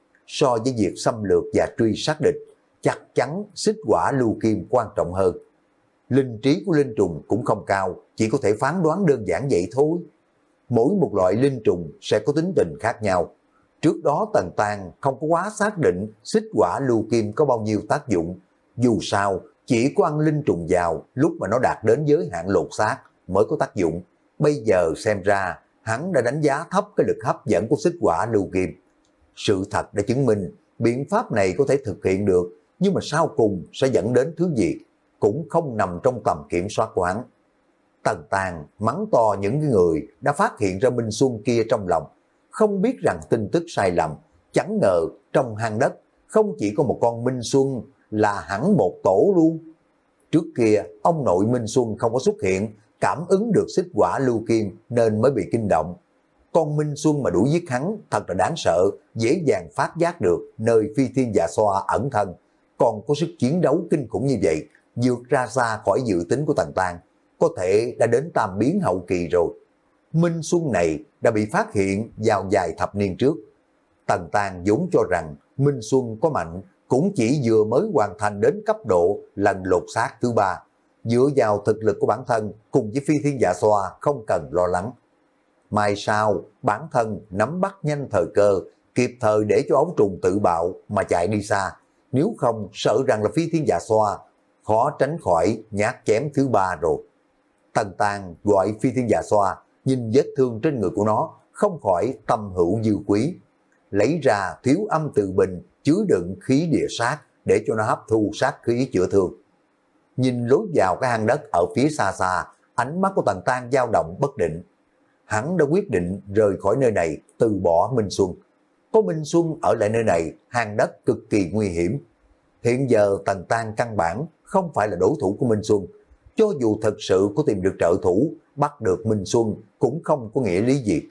So với việc xâm lược và truy sát địch, chắc chắn xích hỏa lưu kim quan trọng hơn. Linh trí của linh trùng cũng không cao, chỉ có thể phán đoán đơn giản vậy thôi. Mỗi một loại linh trùng sẽ có tính tình khác nhau. Trước đó Tần Tàng không có quá xác định xích hỏa lưu kim có bao nhiêu tác dụng. Dù sao, chỉ có ăn linh trùng vào lúc mà nó đạt đến giới hạn lột xác mới có tác dụng. Bây giờ xem ra, hắn đã đánh giá thấp cái lực hấp dẫn của xích hỏa lưu kim. Sự thật đã chứng minh, biện pháp này có thể thực hiện được, nhưng mà sau cùng sẽ dẫn đến thứ gì, cũng không nằm trong tầm kiểm soát của hắn. Tần Tàng mắng to những người đã phát hiện ra Minh Xuân kia trong lòng, không biết rằng tin tức sai lầm, chẳng ngờ trong hang đất không chỉ có một con Minh Xuân, là hẳn một tổ luôn. Trước kia ông nội Minh Xuân không có xuất hiện, cảm ứng được xích hỏa lưu kim nên mới bị kinh động. Con Minh Xuân mà đuổi giết hắn thật là đáng sợ, dễ dàng phát giác được nơi phi thiên dạ xoa ẩn thân, còn có sức chiến đấu kinh khủng như vậy, vượt ra xa khỏi dự tính của Tần Tàng, có thể đã đến tam biến hậu kỳ rồi. Minh Xuân này đã bị phát hiện vào vài thập niên trước. Tần Tàng vốn cho rằng Minh Xuân có mạnh cũng chỉ vừa mới hoàn thành đến cấp độ lần lột xác thứ ba, dựa vào thực lực của bản thân cùng với phi thiên dạ xoa không cần lo lắng. Mai sau, bản thân nắm bắt nhanh thời cơ, kịp thời để cho ấu trùng tự bạo mà chạy đi xa, nếu không sợ rằng là phi thiên dạ xoa khó tránh khỏi nhát chém thứ ba rồi. Tần Tàng gọi phi thiên dạ xoa, nhìn vết thương trên người của nó, không khỏi tâm hữu dư quý. Lấy ra thiếu âm từ bình, chứa đựng khí địa sát để cho nó hấp thu sát khí chữa thương. Nhìn lối vào cái hang đất ở phía xa xa, ánh mắt của Tần Tàng dao động bất định. Hắn đã quyết định rời khỏi nơi này, từ bỏ Minh Xuân. Có Minh Xuân ở lại nơi này, hang đất cực kỳ nguy hiểm. Hiện giờ Tần Tàng căn bản không phải là đối thủ của Minh Xuân. Cho dù thật sự có tìm được trợ thủ, bắt được Minh Xuân cũng không có nghĩa lý gì.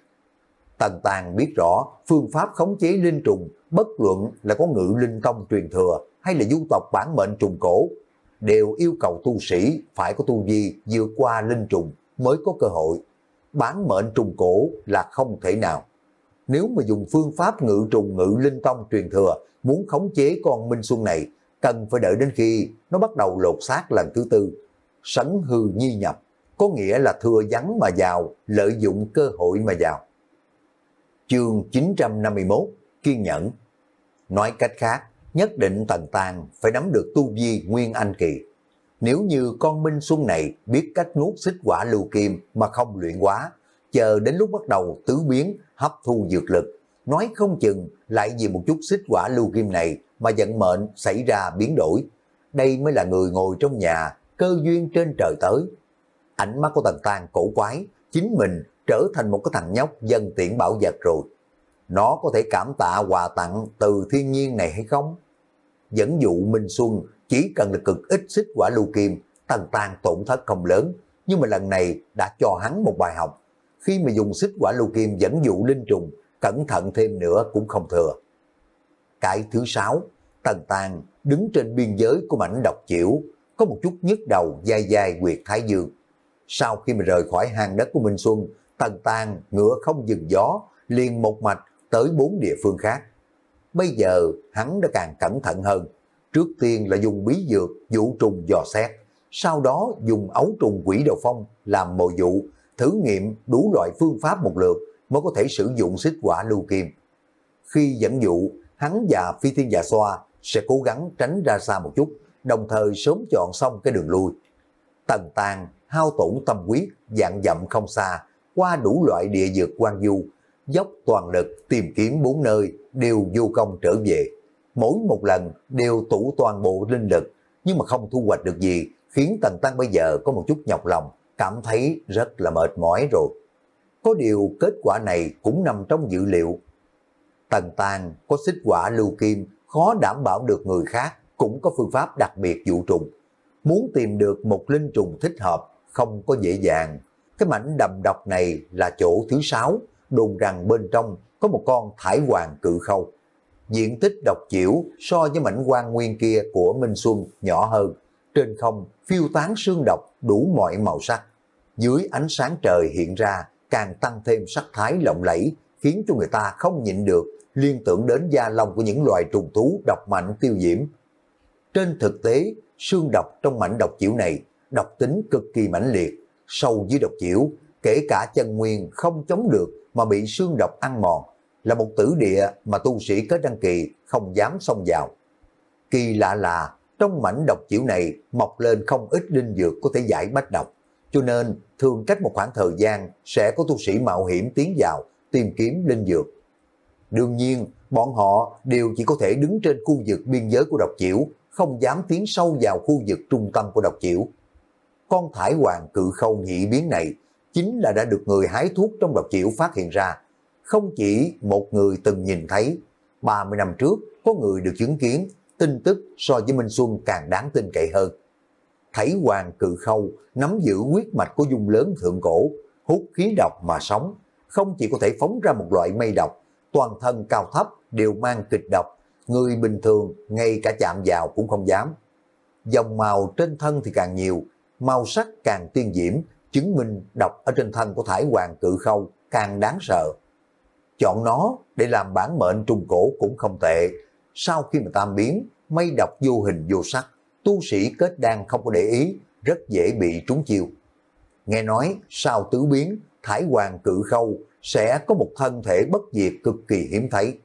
Tần Tàng biết rõ phương pháp khống chế linh trùng, bất luận là có Ngự Linh Tông truyền thừa hay là du tộc bản mệnh trùng cổ, đều yêu cầu tu sĩ phải có tu vi vượt qua linh trùng mới có cơ hội. Bản mệnh trùng cổ là không thể nào. Nếu mà dùng phương pháp ngự trùng Ngự Linh Tông truyền thừa, muốn khống chế con Minh Xuân này, cần phải đợi đến khi nó bắt đầu lột xác lần thứ tư. Sấn hư nhi nhập, có nghĩa là thừa vắng mà vào, lợi dụng cơ hội mà vào. Chương chín trăm năm mươi mốt, kiên nhẫn. Nói cách khác, nhất định Tần Tàng phải nắm được tu vi Nguyên Anh kỳ. Nếu như con Minh Xuân này biết cách nuốt xích hỏa lưu kim mà không luyện hóa, chờ đến lúc bắt đầu tứ biến hấp thu dược lực, nói không chừng lại vì một chút xích hỏa lưu kim này mà vận mệnh xảy ra biến đổi. Đây mới là người ngồi trong nhà, cơ duyên trên trời tới. Ánh mắt của Tần Tàng cổ quái, chính mình trở thành một cái thằng nhóc dân tiện bảo vật rồi. Nó có thể cảm tạ quà tặng từ thiên nhiên này hay không? Dẫn dụ Minh Xuân chỉ cần là cực ít xích hỏa lưu kim, Tần Tàng tổn thất không lớn, nhưng mà lần này đã cho hắn một bài học. Khi mà dùng xích hỏa lưu kim dẫn dụ linh trùng, cẩn thận thêm nữa cũng không thừa. Cái thứ sáu, Tần Tàng đứng trên biên giới của mảnh độc chiểu, có một chút nhức đầu dai dai huyệt thái dương. Sau khi mà rời khỏi hang đất của Minh Xuân, Tần Tàng ngựa không dừng gió, liền một mạch tới bốn địa phương khác. Bây giờ hắn đã càng cẩn thận hơn. Trước tiên là dùng bí dược dụ trùng dò xét, sau đó dùng ấu trùng quỷ đầu phong làm mồi dụ, thử nghiệm đủ loại phương pháp một lượt mới có thể sử dụng xích hỏa lưu kim. Khi dẫn dụ, hắn và phi thiên dạ xoa sẽ cố gắng tránh ra xa một chút, đồng thời sớm chọn xong cái đường lui. Tần Tàng hao tổn tâm quyết, vạn dặm không xa, qua đủ loại địa dược quan du, dốc toàn lực tìm kiếm bốn nơi, đều vô công trở về. Mỗi một lần đều tụ toàn bộ linh lực, nhưng mà không thu hoạch được gì, khiến Tần Tăng bây giờ có một chút nhọc lòng, cảm thấy rất là mệt mỏi rồi. Có điều kết quả này cũng nằm trong dự liệu. Tần Tăng có xích hỏa lưu kim, khó đảm bảo được người khác cũng có phương pháp đặc biệt dụ trùng. Muốn tìm được một linh trùng thích hợp không có dễ dàng. Cái mảnh đầm độc này là chỗ thứ sáu, đồn rằng bên trong có một con thải hoàng cự khâu. diện tích độc chiểu so với mảnh quan nguyên kia của Minh Xuân nhỏ hơn, trên không phiêu tán sương độc đủ mọi màu sắc. Dưới ánh sáng trời hiện ra càng tăng thêm sắc thái lộng lẫy, khiến cho người ta không nhịn được liên tưởng đến da lông của những loài trùng thú độc mạnh tiêu diễm. Trên thực tế, sương độc trong mảnh độc chiểu này độc tính cực kỳ mãnh liệt, sâu dưới độc chiểu, kể cả chân nguyên không chống được mà bị sương độc ăn mòn, là một tử địa mà tu sĩ kết đăng kỳ không dám xông vào. Kỳ lạ là trong mảnh độc chiểu này mọc lên không ít linh dược có thể giải bách độc, cho nên thường cách một khoảng thời gian sẽ có tu sĩ mạo hiểm tiến vào tìm kiếm linh dược. Đương nhiên, bọn họ đều chỉ có thể đứng trên khu vực biên giới của độc chiểu, không dám tiến sâu vào khu vực trung tâm của độc chiểu. Con thải hoàng cự khâu nhị biến này chính là đã được người hái thuốc trong độc chiểu phát hiện ra. Không chỉ một người từng nhìn thấy, ba mươi năm trước có người được chứng kiến, tin tức so với Minh Xuân càng đáng tin cậy hơn. Thải hoàng cự khâu nắm giữ huyết mạch của dung lớn thượng cổ, hút khí độc mà sống, không chỉ có thể phóng ra một loại mây độc, toàn thân cao thấp đều mang kịch độc, người bình thường ngay cả chạm vào cũng không dám. Dòng màu trên thân thì càng nhiều, màu sắc càng tiên diễm, chứng minh độc ở trên thân của thải hoàng cự khâu càng đáng sợ. Chọn nó để làm bản mệnh trung cổ cũng không tệ. Sau khi mà tam biến, mây độc vô hình vô sắc, tu sĩ kết đan không có để ý, rất dễ bị trúng chiêu. Nghe nói sau tứ biến, thải hoàng cự khâu sẽ có một thân thể bất diệt cực kỳ hiếm thấy.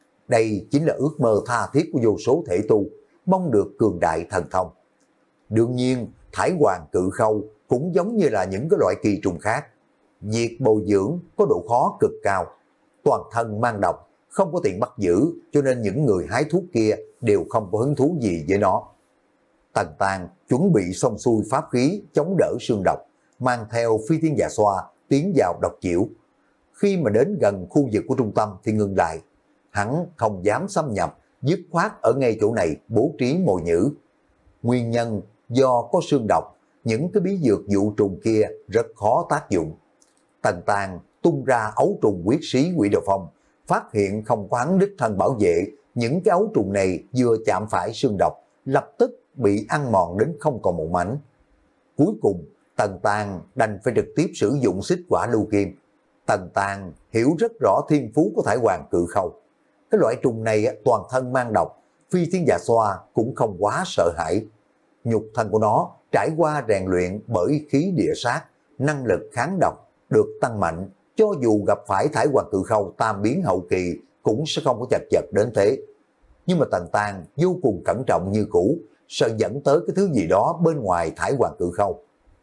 Đây chính là ước mơ tha thiết của vô số thể tu, mong được cường đại thần thông. Đương nhiên, thải hoàng cự khâu cũng giống như là những cái loại kỳ trùng khác. Việc bồi dưỡng có độ khó cực cao, toàn thân mang độc, không có tiền bắt giữ, cho nên những người hái thuốc kia đều không có hứng thú gì với nó. Tần Tàng chuẩn bị xong xuôi pháp khí chống đỡ sương độc, mang theo phi thiên dạ xoa tiến vào độc chiểu. Khi mà đến gần khu vực của trung tâm thì ngừng lại. Hắn không dám xâm nhập, dứt khoát ở ngay chỗ này bố trí mồi nhữ. Nguyên nhân do có sương độc, những cái bí dược dụ trùng kia rất khó tác dụng. Tần Tàng tung ra ấu trùng quyết sĩ quỷ đồ phong, phát hiện không có hắn đích thân bảo vệ, những cái ấu trùng này vừa chạm phải sương độc, lập tức bị ăn mòn đến không còn một mảnh. Cuối cùng, Tần Tàng đành phải trực tiếp sử dụng xích quả lưu kim. Tần Tàng hiểu rất rõ thiên phú của thải hoàng cự khâu. Cái loại trùng này toàn thân mang độc, phi thiên dạ xoa cũng không quá sợ hãi. Nhục thân của nó trải qua rèn luyện bởi khí địa sát, năng lực kháng độc được tăng mạnh, cho dù gặp phải thải hoàng cự khâu tam biến hậu kỳ cũng sẽ không có chật vật đến thế. Nhưng mà Tần Tàng vô cùng cẩn trọng như cũ, sợ dẫn tới cái thứ gì đó bên ngoài thải hoàng cự khâu.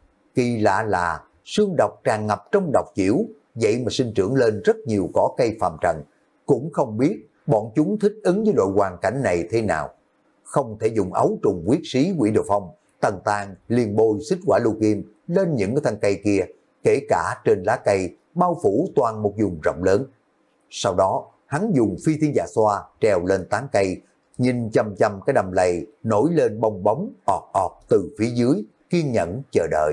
Kỳ lạ là sương độc tràn ngập trong độc chiểu, vậy mà sinh trưởng lên rất nhiều cỏ cây phàm trần, cũng không biết bọn chúng thích ứng với loại hoàn cảnh này thế nào. Không thể dùng ấu trùng quyết sĩ quỷ đồ phong, Tần Tàng liền bôi xích quả lưu kim lên những cái thân cây kia, kể cả trên lá cây bao phủ toàn một vùng rộng lớn. Sau đó hắn dùng phi thiên dạ xoa trèo lên tán cây, nhìn chăm chăm cái đầm lầy nổi lên bong bóng ọt ọt từ phía dưới, kiên nhẫn chờ đợi.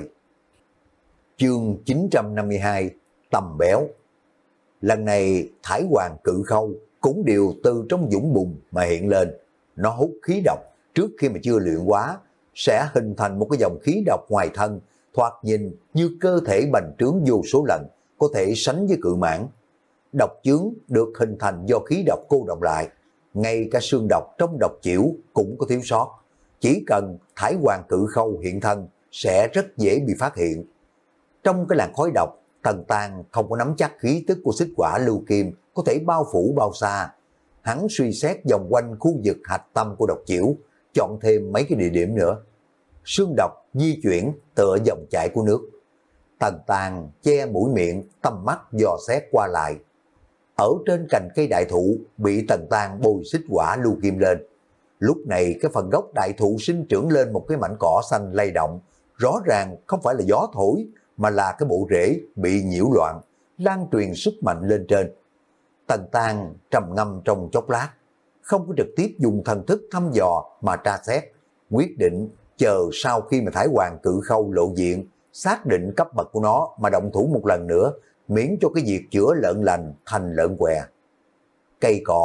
Chương chín trăm năm mươi hai, Tầm béo. Lần này thải hoàng cự khâu cũng đều từ trong dũng bùn mà hiện lên. Nó hút khí độc trước khi mà chưa luyện hóa, sẽ hình thành một cái dòng khí độc ngoài thân, thoạt nhìn như cơ thể bành trướng vô số lần, có thể sánh với cự mãng. Độc chướng được hình thành do khí độc cô đọng lại, ngay cả xương độc trong độc chiểu cũng có thiếu sót. Chỉ cần thải hoàng cự khâu hiện thân sẽ rất dễ bị phát hiện. Trong cái làn khói độc, Tần Tàng không có nắm chắc khí tức của xích quả lưu kim có thể bao phủ bao xa. Hắn suy xét vòng quanh khu vực hạch tâm của độc chiểu, chọn thêm mấy cái địa điểm nữa. Xương độc di chuyển tựa dòng chảy của nước. Tần Tàng che mũi miệng, tầm mắt dò xét qua lại. Ở trên cành cây đại thụ bị Tần Tàng bôi xích quả lưu kim lên. Lúc này cái phần gốc đại thụ sinh trưởng lên một cái mảnh cỏ xanh lay động, rõ ràng không phải là gió thổi, mà là cái bộ rễ bị nhiễu loạn, lan truyền sức mạnh lên trên. Tần Tàng trầm ngâm trong chốc lát, không có trực tiếp dùng thần thức thăm dò mà tra xét, quyết định chờ sau khi mà thải hoàng cự khâu lộ diện, xác định cấp bậc của nó mà động thủ một lần nữa, miễn cho cái việc chữa lợn lành thành lợn què. Cây cỏ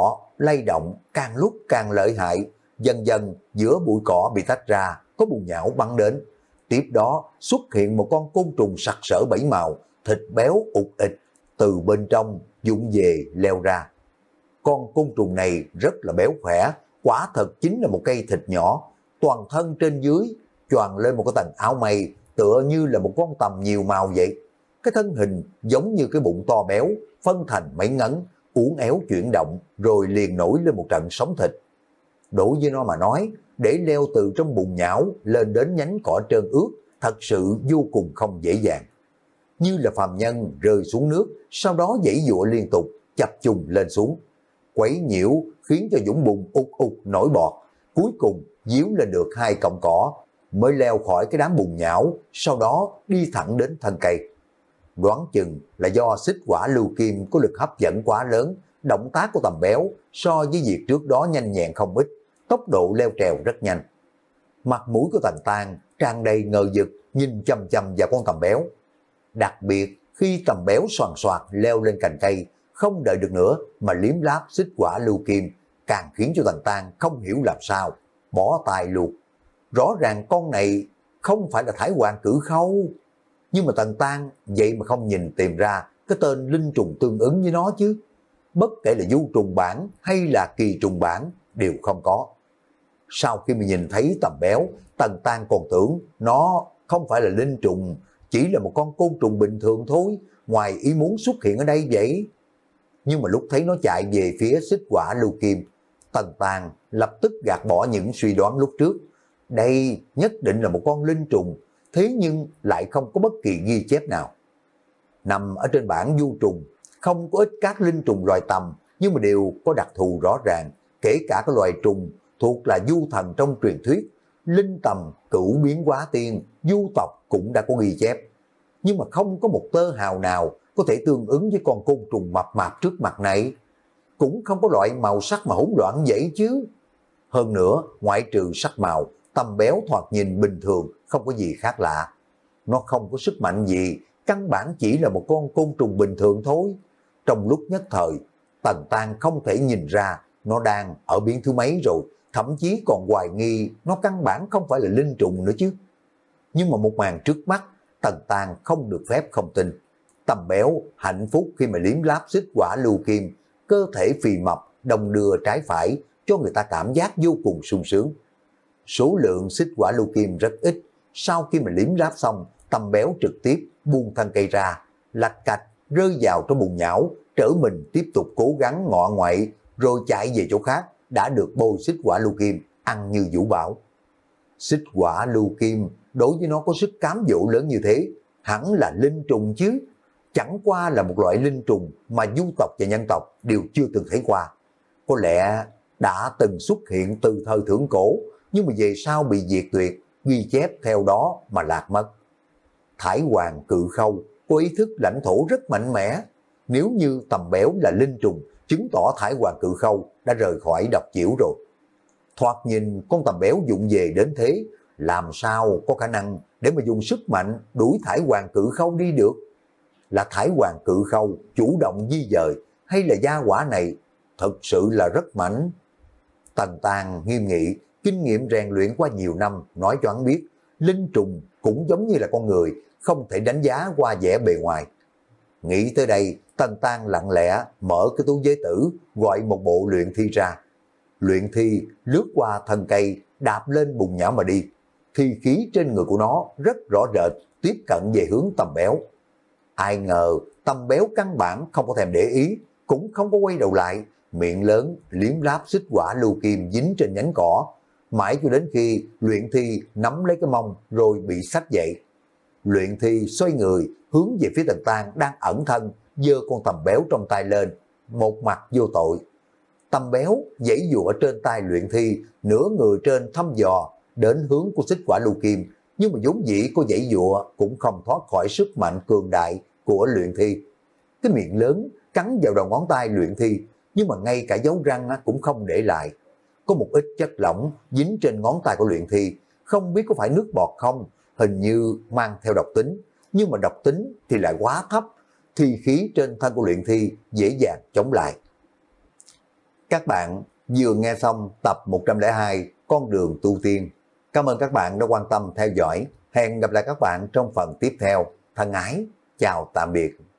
lay động càng lúc càng lợi hại, dần dần giữa bụi cỏ bị tách ra, có bùn nhão bắn đến. Tiếp đó xuất hiện một con côn trùng sặc sỡ bảy màu, thịt béo ụt ịch, từ bên trong vụng về leo ra. Con côn trùng này rất là béo khỏe, quả thật chính là một cây thịt nhỏ, toàn thân trên dưới choàng lên một cái tầng áo mây, tựa như là một con tằm nhiều màu vậy. Cái thân hình giống như cái bụng to béo, phân thành mấy ngấn, uốn éo chuyển động, rồi liền nổi lên một trận sóng thịt. Đối với nó mà nói, để leo từ trong bùn nhão lên đến nhánh cỏ trơn ướt, thật sự vô cùng không dễ dàng. Như là phàm nhân rơi xuống nước, sau đó giãy giụa liên tục, chập trùng lên xuống. Quấy nhiễu khiến cho dũng bùn ục ục nổi bọt, cuối cùng díu lên được hai cọng cỏ, mới leo khỏi cái đám bùn nhão, sau đó đi thẳng đến thân cây. Đoán chừng là do xích quả lưu kim có lực hấp dẫn quá lớn, động tác của Tầm Béo so với việc trước đó nhanh nhẹn không ít, tốc độ leo trèo rất nhanh. Mặt mũi của Tần Tang tràn đầy ngờ vực, nhìn chăm chăm vào con Tầm Béo. Đặc biệt khi Tầm Béo xoàn xoạt leo lên cành cây, không đợi được nữa mà liếm láp xích quả lưu kim, càng khiến cho Tần Tang không hiểu làm sao, bỏ tay luôn. Rõ ràng con này không phải là Thái Hoàng Cử Khâu, nhưng mà Tần Tang vậy mà không nhìn tìm ra cái tên linh trùng tương ứng với nó chứ. Bất kể là du trùng bản hay là kỳ trùng bản đều không có. Sau khi mà nhìn thấy Tầm Béo, Tần Tang còn tưởng nó không phải là linh trùng, chỉ là một con côn trùng bình thường thôi, ngoài ý muốn xuất hiện ở đây vậy. Nhưng mà lúc thấy nó chạy về phía xích quả lưu kim, Tần Tang lập tức gạt bỏ những suy đoán lúc trước. Đây nhất định là một con linh trùng, thế nhưng lại không có bất kỳ ghi chép nào. Nằm ở trên bảng du trùng, không có ít các linh trùng loài tầm, nhưng mà đều có đặc thù rõ ràng, kể cả các loài trùng thuộc là du thần trong truyền thuyết, linh tầm, cửu biến hóa tiên, du tộc cũng đã có ghi chép. Nhưng mà không có một tơ hào nào có thể tương ứng với con côn trùng mập mạp trước mặt này. Cũng không có loại màu sắc mà hỗn loạn vậy chứ. Hơn nữa, ngoại trừ sắc màu, Tầm Béo thoạt nhìn bình thường, không có gì khác lạ. Nó không có sức mạnh gì, căn bản chỉ là một con côn trùng bình thường thôi. Trong lúc nhất thời, Tần Tang không thể nhìn ra nó đang ở biến thứ mấy rồi, thậm chí còn hoài nghi nó căn bản không phải là linh trùng nữa chứ. Nhưng mà một màn trước mắt, Tần Tang không được phép không tin. Tầm Béo hạnh phúc khi mà liếm láp xích quả lưu kim, cơ thể phì mập, đồng đưa trái phải, cho người ta cảm giác vô cùng sung sướng. Số lượng xích quả lưu kim rất ít, sau khi mà liếm láp xong, Tầm Béo trực tiếp buông thân cây ra, lạch cạch rơi vào trong bùn nhão, trở mình tiếp tục cố gắng ngọ ngoại, rồi chạy về chỗ khác, đã được bôi xích quả lưu kim, ăn như vũ bảo. Xích quả lưu kim, đối với nó có sức cám dỗ lớn như thế, hẳn là linh trùng chứ. Chẳng qua là một loại linh trùng mà du tộc và nhân tộc đều chưa từng thấy qua. Có lẽ đã từng xuất hiện từ thời thượng cổ, nhưng mà về sau bị diệt tuyệt, ghi chép theo đó mà lạc mất. Thái Hoàng Cự Khâu có ý thức lãnh thổ rất mạnh mẽ. Nếu như Tầm Béo là linh trùng, chứng tỏ Thái Hoàng Cự Khâu đã rời khỏi độc chiểu rồi. Thoạt nhìn con Tầm Béo dụng về đến thế, làm sao có khả năng để mà dùng sức mạnh đuổi Thái Hoàng Cự Khâu đi được? Là Thái Hoàng Cự Khâu chủ động di dời, hay là gia hỏa này thật sự là rất mạnh? Tần Tang nghiêm nghị, kinh nghiệm rèn luyện qua nhiều năm nói cho hắn biết, linh trùng cũng giống như là con người, không thể đánh giá qua vẻ bề ngoài. Nghĩ tới đây, Tần Tang lặng lẽ mở cái túi giới tử, gọi một bộ luyện thi ra. Luyện thi lướt qua thân cây, đạp lên bùn nhão mà đi. Thi khí trên người của nó rất rõ rệt, tiếp cận về hướng Tầm Béo. Ai ngờ Tầm Béo căn bản không có thèm để ý, cũng không có quay đầu lại, miệng lớn liếm láp xích quả lưu kim dính trên nhánh cỏ, mãi cho đến khi luyện thi nắm lấy cái mông rồi bị xách dậy. Luyện thi xoay người hướng về phía Tần Tang đang ẩn thân, giơ con Tầm Béo trong tay lên, một mặt vô tội. Tầm Béo giãy dụa ở trên tay luyện thi, nửa người trên thăm dò đến hướng của xích quả lưu kim, nhưng mà vốn dĩ có giãy dụa cũng không thoát khỏi sức mạnh cường đại của luyện thi. Cái miệng lớn cắn vào đầu ngón tay luyện thi, nhưng mà ngay cả dấu răng cũng không để lại. Có một ít chất lỏng dính trên ngón tay của luyện thi, không biết có phải nước bọt không, hình như mang theo độc tính, nhưng mà độc tính thì lại quá thấp, thi khí trên thân của luyện thi dễ dàng chống lại. Các bạn vừa nghe xong tập một trăm lẻ hai Con đường tu tiên. Cảm ơn các bạn đã quan tâm theo dõi. Hẹn gặp lại các bạn trong phần tiếp theo. Thân ái, chào tạm biệt.